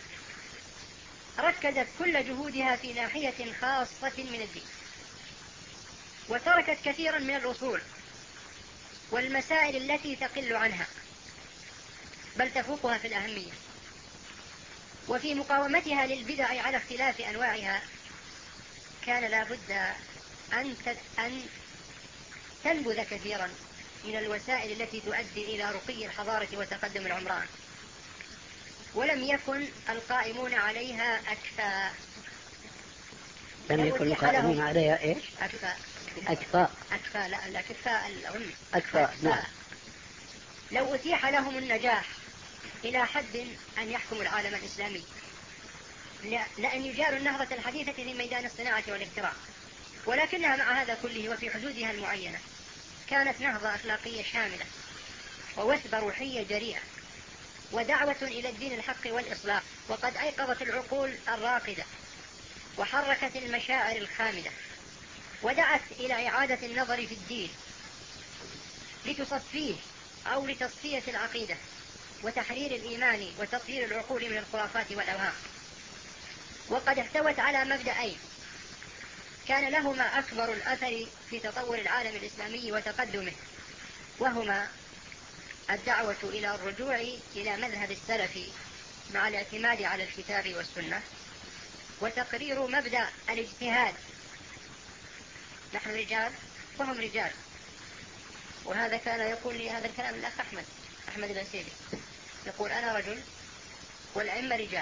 ركزت كل جهودها في ناحية خاصة من الدين، وتركت كثيرا من الأصول والمسائل التي تقل عنها بل تفوقها في الأهمية. وفي مقاومتها للبدع على اختلاف أنواعها كان لا بد أن أن تنبذ كثيرا من الوسائل التي تؤدي إلى رقي الحضارة وتقدم العمران، ولم يكن القائمون عليها أكفاء.
لم يكن القائمون عليها إيش؟
أكفاء
أكفاء
أكفاء لا الأكفاء العلم
أكفاء. نعم.
لو أتيح لهم النجاح إلى حد أن يحكموا العالم الإسلامي، لأن يجاروا النهضة الحديثة في ميدان الصناعة والاختراع، ولكنها مع هذا كله وفي حدودها المعينة كانت نهضة أخلاقية شاملة ووثبة روحية جريئة ودعوة إلى الدين الحق والإصلاح، وقد أيقظت العقول الراقدة وحركت المشاعر الخامدة ودعت إلى إعادة النظر في الدين لتصفيه أو لتصفية العقيدة وتحرير الإيمان وتطهير العقول من الخرافات والأوهام. وقد احتوت على مبدأين كان لهما أكبر الأثر في تطور العالم الإسلامي وتقدمه، وهما الدعوة إلى الرجوع إلى مذهب السلف مع الاعتماد على الكتاب والسنة، وتقرير مبدأ الاجتهاد. نحن رجال وهم رجال، وهذا كان يقول لي هذا الكلام الأخ أحمد أحمد الأسيري، يقول أنا رجل والأئمة رجال.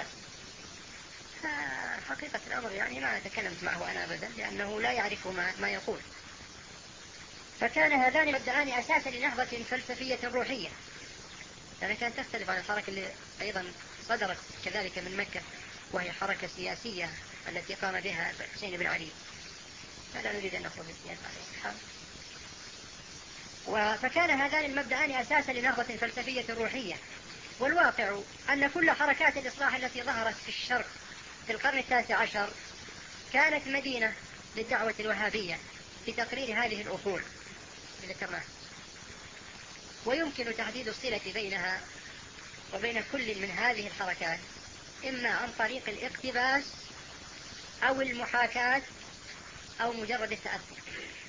حقيقة الأمر يعني ما تكلمت معه أنا أبدا، لأنه لا يعرف ما, ما يقول. فكان هذان مبدأان أساسا لنهضة فلسفية روحية، يعني كانت تختلف عن الحركة اللي أيضا صدرت كذلك من مكة، وهي حركة سياسية التي قام بها حسين بن علي. فلا نريد أن نخوض السياسة عليه. فكان هذان المبدأان أساسا لنهضة فلسفية روحية. والواقع أن كل حركات الإصلاح التي ظهرت في الشرق في القرن التاسع عشر كانت مدينة للدعوة الوهابية في تقرير هذه الأصول اللي ذكرناها، ويمكن تحديد الصلة بينها وبين كل من هذه الحركات إما عن طريق الاقتباس أو المحاكاة أو مجرد التأثر.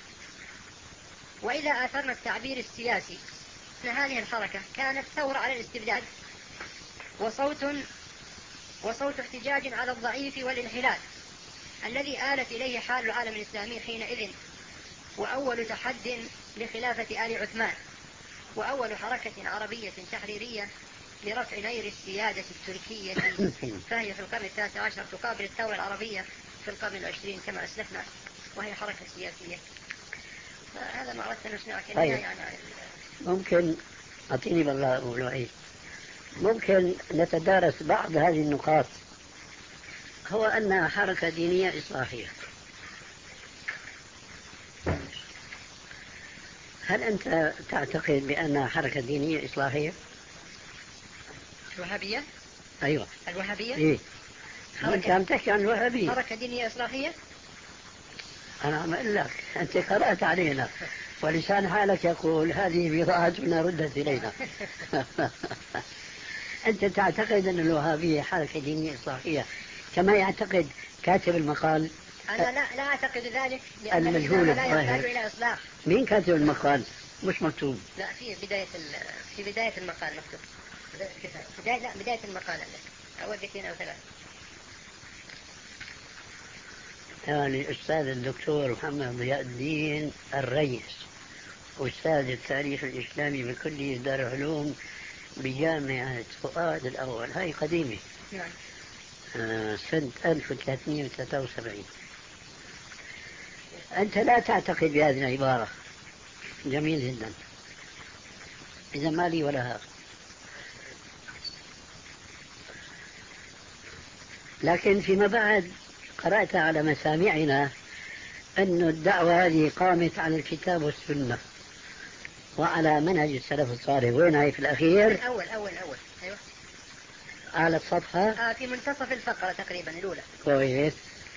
وإذا آثرنا التعبير السياسي أن هذه الحركة كانت ثورة على الاستبداد وصوت وصوت احتجاج على الضعيف والانحلال الذي آلت إليه حال العالم الإسلامي حينئذ، وأول تحد لخلافة آل عثمان، وأول حركة عربية تحريرية لرفع نير السيادة التركية، فهي في القرن التاسع عشر تقابل الثورة العربية في القرن العشرين كما أسلفنا، وهي حركة سياسية. فهذا ما أردت أن أسمعك.
طيب. يعني ممكن أعطيني بالله أقول إيه، ممكن نتدارس بعض هذه النقاط. هو أنها حركة دينية إصلاحية. هل أنت تعتقد بأنها حركة دينية إصلاحية؟
الوهابية؟
أيوة
الوهابية؟
إيه؟ أنت عم تحكي عن الوهابية.
حركة دينية إصلاحية؟
أنا عم أقول لك أنت قرأت علينا ولسان حالك يقول هذه بضاعتنا ردت إلينا. أنت تعتقد أن الوهابية حركة دينية إصلاحية كما يعتقد كاتب المقال؟
أنا لا, لا أعتقد ذلك، لأن
المجهول
لا يحتاج إلى إصلاح.
مين كاتب المقال؟ مش مكتوب.
لا، في بداية في بداية المقال مكتوب. بداية لا بداية المقال أول اثنين أو ثلاثة.
يعني الأستاذ الدكتور محمد ضياء الدين الرئيس، أستاذ التاريخ الإسلامي بكلية دار العلوم بجامعة فؤاد الأول، هاي قديمة.
نعم.
آه سنة ألف وثلاثمئة وثلاثة وسبعين. أنت لا تعتقد بهذه العبارة. جميل جدا. إذا ما لي ولا هذا. لكن فيما بعد قرأت على مسامعنا أن الدعوة هذه قامت على الكتاب والسنة وعلى منهج السلف الصالح. وين هي في الأخير؟
أول أول أول أيوة.
على الصفحة
آه في منتصف الفقرة تقريبا الأولى.
كويس.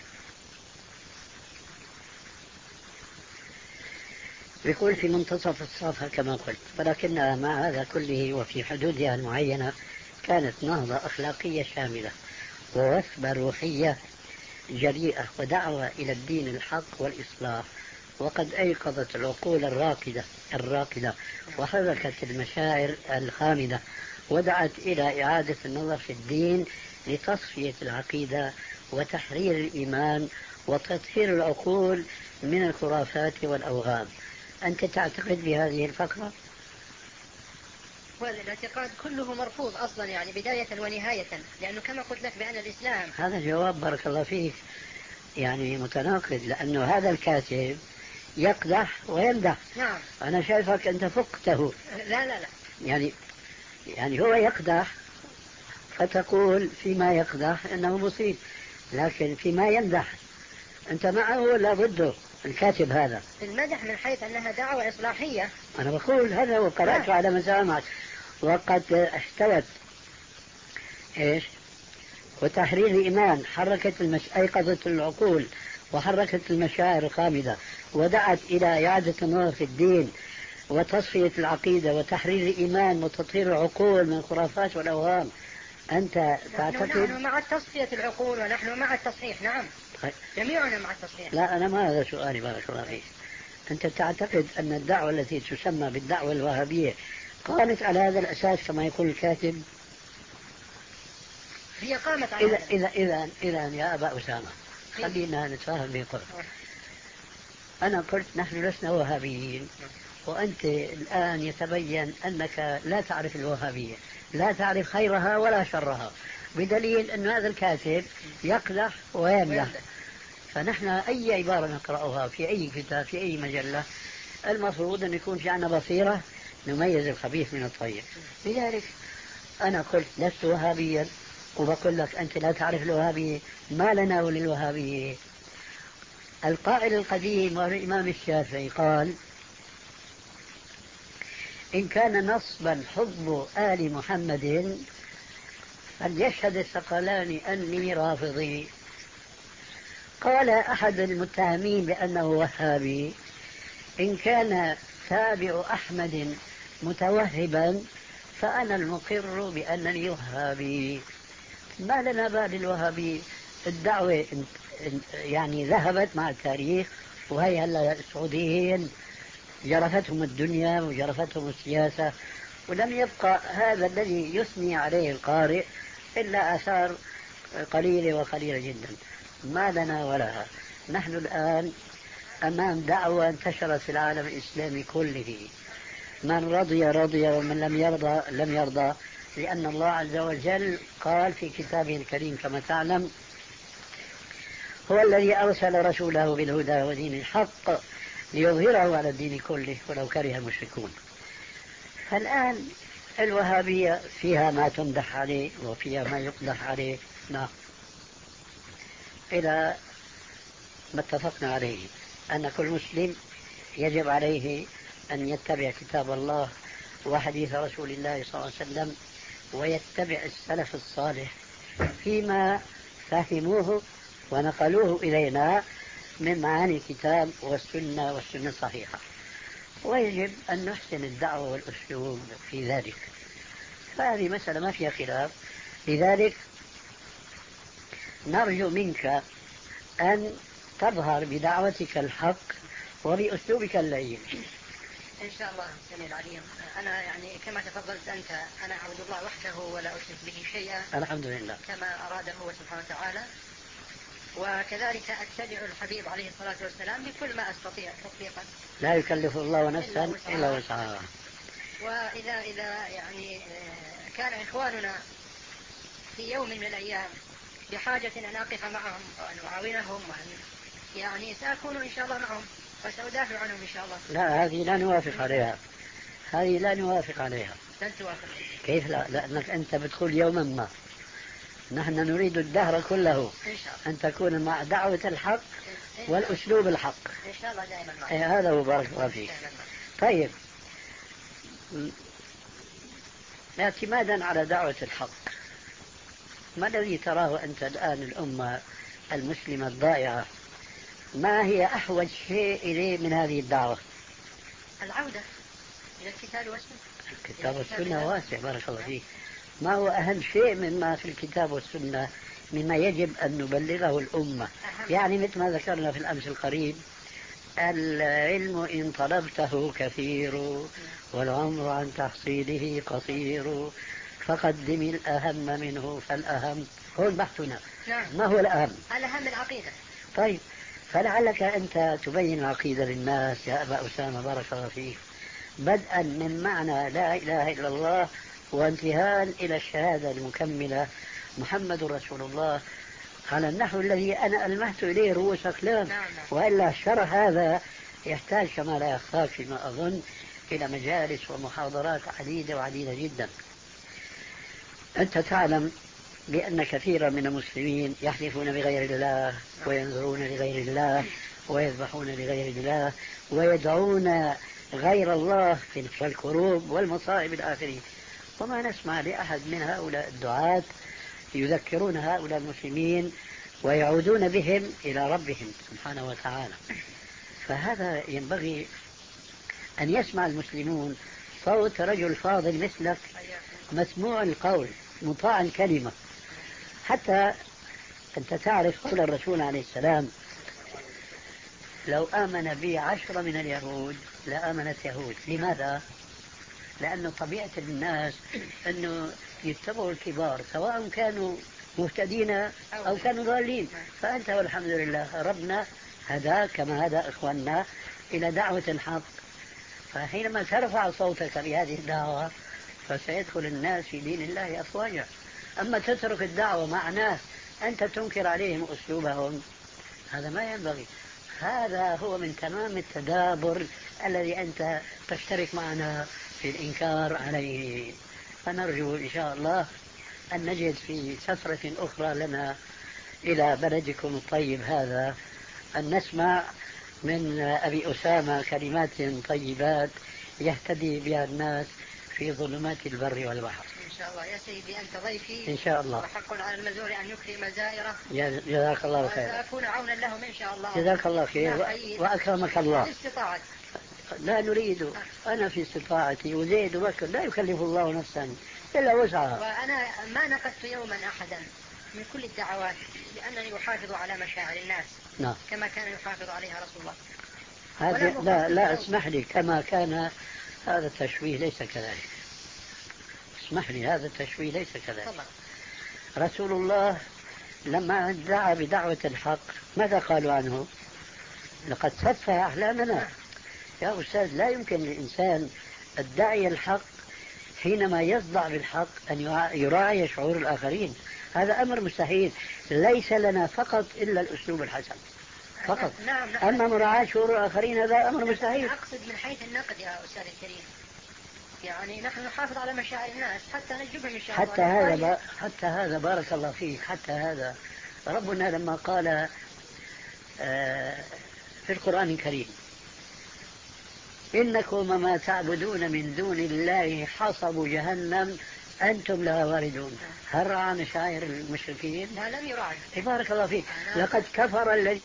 يقول في منتصف الصفحة كما قلت، ولكنها مع هذا كله وفي حدودها المعينة كانت نهضة أخلاقية شاملة ووثبة روحية جريئة ودعوة إلى الدين الحق والإصلاح، وقد أيقظت العقول الراكدة الراكدة وحركت المشاعر الخامدة ودعت إلى إعادة النظر في الدين لتصفية العقيدة وتحرير الإيمان وتطهير العقول من الخرافات والأوهام. أنت تعتقد بهذه الفقرة؟
والاعتقاد كله مرفوض أصلا، يعني بداية ونهاية، لأنه كما قلت لك بأن الإسلام.
هذا جواب بارك الله فيك يعني متناقض، لأنه هذا الكاتب يقدح ويمدح.
نعم.
أنا شايفك أنت فقته.
لا لا لا
يعني يعني هو يقدح فتقول فيما يقدح أنه مصيب، لكن فيما يمدح أنت معه ولا ضده الكاتب هذا؟
المدح من حيث أنها دعوة إصلاحية.
أنا بقول هذا وقرأت على مسامعك وقد احتوت إيش؟ وتحرير الإيمان، حركت المش... أيقظت العقول وحركت المشاعر الخامدة ودعت إلى إعادة النظر في الدين وتصفية العقيدة وتحرير الإيمان وتطهير العقول من الخرافات والأوهام. أنت تعتقد؟
نحن مع تصفية العقول ونحن مع التصحيح. نعم.
طيب.
جميعنا مع التصحيح.
لا أنا ما هذا سؤالي بارك الله فيك. أنت تعتقد أن الدعوة التي تسمى بالدعوة الوهابية قامت على هذا الأساس كما يقول الكاتب؟
هي قامت على
إذا
هذا.
إذا إذا إذا يا أبا أسامة خلينا نتفاهم بقرب. أنا قلت نحن لسنا وهابيين، وأنت الآن يتبين أنك لا تعرف الوهابية، لا تعرف خيرها ولا شرها، بدليل أن هذا الكاتب يقدح ويمدح. فنحن أي عبارة نقرأها في أي كتاب في أي مجلة المفروض أن يكون في عنا بصيرة نميز الخبيث من الطيب. لذلك أنا قلت لست وهابيا، وبقول لك أنت لا تعرف الوهابية. ما لنا وللوهابية؟ القائل القديم والإمام الشافعي قال: إن كان نصبا حب آل محمد فليشهد الثقلان أني رافضي. قال أحد المتهمين بأنه وهابي: إن كان تابع أحمد متوهبا فأنا المقر بأنني وهابي. ما لنا بال الوهابي؟ الدعوة يعني ذهبت مع التاريخ، وهي هلا السعوديين جرفتهم الدنيا وجرفتهم السياسة، ولم يبقى هذا الذي يثني عليه القارئ إلا آثار قليلة وقليلة جدا. ما لنا ولها. نحن الآن أمام دعوة انتشرت في العالم الإسلامي كله، من رضي رضي ومن لم يرضى لم يرضى، لأن الله عز وجل قال في كتابه الكريم كما تعلم: هو الذي أرسل رسوله بالهدى ودين الحق ليظهره على الدين كله ولو كره المشركون. فالآن الوهابية فيها ما تمدح عليه وفيها ما يقدح عليه، نعم، إلى ما اتفقنا عليه أن كل مسلم يجب عليه أن يتبع كتاب الله وحديث رسول الله صلى الله عليه وسلم، ويتبع السلف الصالح فيما فهموه ونقلوه إلينا من معاني الكتاب والسنة والسنة الصحيحة، ويجب أن نحسن الدعوة والأسلوب في ذلك. فهذه مسألة ما فيها خلاف. لذلك نرجو منك أن تظهر بدعوتك الحق وبأسلوبك اللين.
إن شاء الله سميع العليم. أنا يعني كما تفضلت أنت، أنا أعبد الله وحده ولا أشرك به شيئا،
الحمد لله،
كما أراد هو سبحانه وتعالى، وكذلك أتبع الحبيب عليه الصلاة والسلام بكل ما أستطيع تطبيقا.
لا يكلف الله نفسا إلا وسعها.
وإذا إذا يعني كان إخواننا في يوم من الأيام بحاجة أن أقف معهم وأن أعاونهم وأن يعني سأكون إن شاء الله معهم وسأدافع عنهم إن شاء الله.
لا، هذه لا نوافق عليها، هذه لا نوافق عليها.
لن توافق.
كيف لا؟ لأنك أنت بتقول يوما ما نحن نريد الدهر كله أن تكون مع دعوة الحق والأسلوب الحق.
إن شاء الله دائما معك.
إيه هذا مبارك الله فيك. طيب، اعتمادا على دعوة الحق، ما الذي تراه أنت الآن الأمة المسلمة الضائعة؟ ما هي أحوج شيء إليه من هذه الدعوة؟
العودة إلى الكتاب والسنة.
الكتاب والسنة واسع، بارك الله فيك. ما هو أهم شيء مما في الكتاب والسنة مما يجب أن نبلغه الأمة؟ يعني مثل ما ذكرنا في الأمس القريب: العلم إن طلبته كثير والعمر عن تحصيله قصير، فقدم الأهم منه فالأهم. هو بحثنا.
نعم.
ما هو الأهم؟
الأهم العقيدة.
طيب، فلعلك أنت تبين العقيدة للناس يا أبا أسامة بارك الله فيك، بدءا من معنى لا إله إلا الله وانتهاء إلى الشهادة المكملة محمد رسول الله، على النحو الذي أنا ألمحت إليه رؤوس أقلام.
نعم.
وإلا الشرح هذا يحتاج كما لا يخفاك فيما أظن إلى مجالس ومحاضرات عديدة وعديدة جدا. أنت تعلم بأن كثيرا من المسلمين يحلفون بغير الله وينذرون لغير الله ويذبحون لغير الله ويدعون غير الله في الكروب والمصائب الآخرة، وما نسمع لأحد من هؤلاء الدعاة يذكرون هؤلاء المسلمين ويعودون بهم إلى ربهم سبحانه وتعالى. فهذا ينبغي أن يسمع المسلمون صوت رجل فاضل مثلك، مسموع القول، مطاع الكلمة. حتى أنت تعرف قول الرسول عليه السلام: لو آمن بي عشرة من اليهود لآمنت يهود. لماذا؟ لأن طبيعة الناس أنه يتبعوا الكبار سواء كانوا مهتدين أو كانوا ضالين. فأنت والحمد لله ربنا هداك كما هدى إخواننا إلى دعوة الحق، فحينما ترفع صوتك بهذه الدعوة فسيدخل الناس في دين الله أفواجا. أما تترك الدعوة مع ناس أنت تنكر عليهم أسلوبهم، هذا ما ينبغي. هذا هو من تمام التدابر الذي أنت تشترك معنا في الإنكار عليه. فنرجو إن شاء الله أن نجد في سفرة أخرى لنا إلى بلدكم الطيب هذا أن نسمع من أبي أسامة كلمات طيبات يهتدي بها الناس في ظلمات البر والبحر.
إن شاء الله يا سيدي، أنت ضيفي
إن شاء الله،
وحق على المزور أن يكرم زائره.
جزاك الله خير.
وسأكون عونا لهم إن شاء الله.
جزاك الله خير و... وأكرمك الله.
بالاستطاعة.
لا نريد، أنا في استطاعتي وزيد وبكر لا يكلف الله نفسا إلا وسعها.
وأنا ما نقدت يوما أحدا من كل الدعوات لأنني أحافظ على مشاعر الناس.
نعم.
كما كان يحافظ عليها رسول الله.
هذا لا لا اسمح لي، كما كان هذا التشويه ليس كذلك. اسمح لي، هذا التشويه ليس كذلك. طبعا. رسول الله لما دعا بدعوة الحق ماذا قالوا عنه؟ لقد سفه أحلامنا. يا أستاذ، لا يمكن للإنسان الداعي الحق حينما يصدع بالحق أن يراعي شعور الآخرين. هذا أمر مستحيل. ليس لنا فقط إلا الأسلوب الحسن فقط.
نعم نعم.
أما مراعاة شعور الآخرين هذا أمر مستحيل.
أقصد من حيث النقد يا أستاذ الكريم، يعني نحن نحافظ على مشاعر الناس حتى نجبهم إن شاء الله.
حتى هذا حتى هذا بارك الله فيك، حتى هذا ربنا لما قال في القرآن الكريم إنكم ما تعبدون من دون الله حصب جهنم أنتم لها واردون، هل رأى مشاعر المشركين؟
لا، لم يراعي.
بارك الله فيك. لقد كفر الذي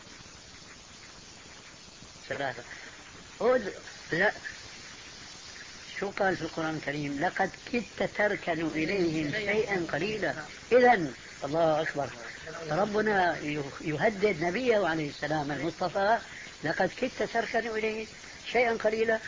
ثلاثة لا شو قال في القرآن الكريم؟ لقد كدت تركنوا إليهم شيئا قليلا. إذن الله أكبر، ربنا يهدد نبيه عليه السلام المصطفى لقد كدت تركنوا إليه شيئا قليلا.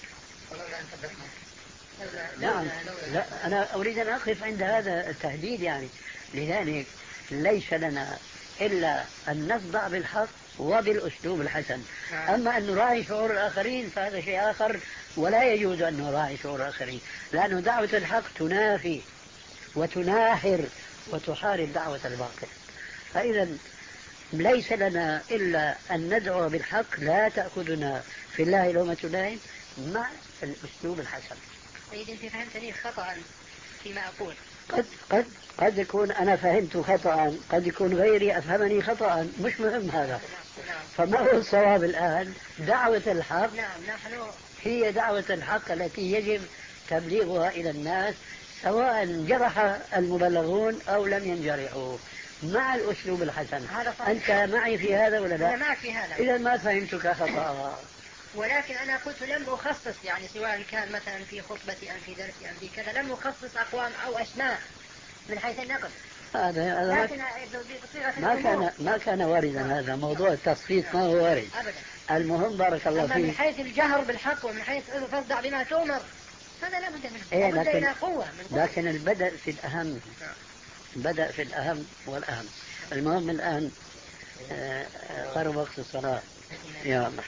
نعم. لا، أنا أريد أن أقف عند هذا التهديد يعني. لذلك ليس لنا إلا أن نصدع بالحق وبالأسلوب الحسن. أما أن نراعي شعور الآخرين فهذا شيء آخر، ولا يجوز أن نراعي شعور الآخرين، لأن دعوة الحق تنافي وتناحر وتحارب دعوة الباطل. فإذا ليس لنا إلا أن ندعو بالحق، لا تأخذنا في الله لومة لائم، مع الأسلوب الحسن.
طيب أنت فهمتني خطأ فيما أقول.
قد قد قد يكون أنا فهمت خطأ، قد يكون غيري أفهمني خطأ، مش مهم هذا. فما هو الصواب الآن؟ دعوة الحق
نعم نحن
هي دعوة الحق التي يجب تبليغها إلى الناس، سواء جرح المبلغون أو لم ينجرحوا، مع الأسلوب الحسن. أنت معي في هذا ولا لا؟
أنا معك في هذا.
إذا ما فهمتك خطأ.
ولكن أنا قلت لم أخصص، يعني سواء كان مثلا في خطبتي أم في درسي أم في كذا، لم أخصص أقوام أو أسماء من حيث النقد.
هذا هذا
لكن
ما كان ما كان واردا. هذا موضوع التصفيق ما هو وارد
أبدا.
المهم بارك الله فيك،
من حيث الجهر بالحق ومن حيث تصدع بما تؤمر هذا لا بد منه.
إيه،
لكن,
لكن,
قوة من قوة.
لكن البدء في الأهم، بدأ في الأهم والأهم. المهم الآن قرب وقت الصلاة. يا الله،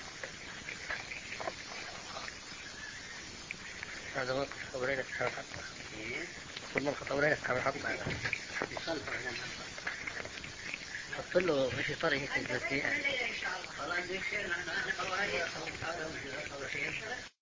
هذا وقت خبرين الحق. ثم الخطورين الحق حط له مش طريقة الزكية.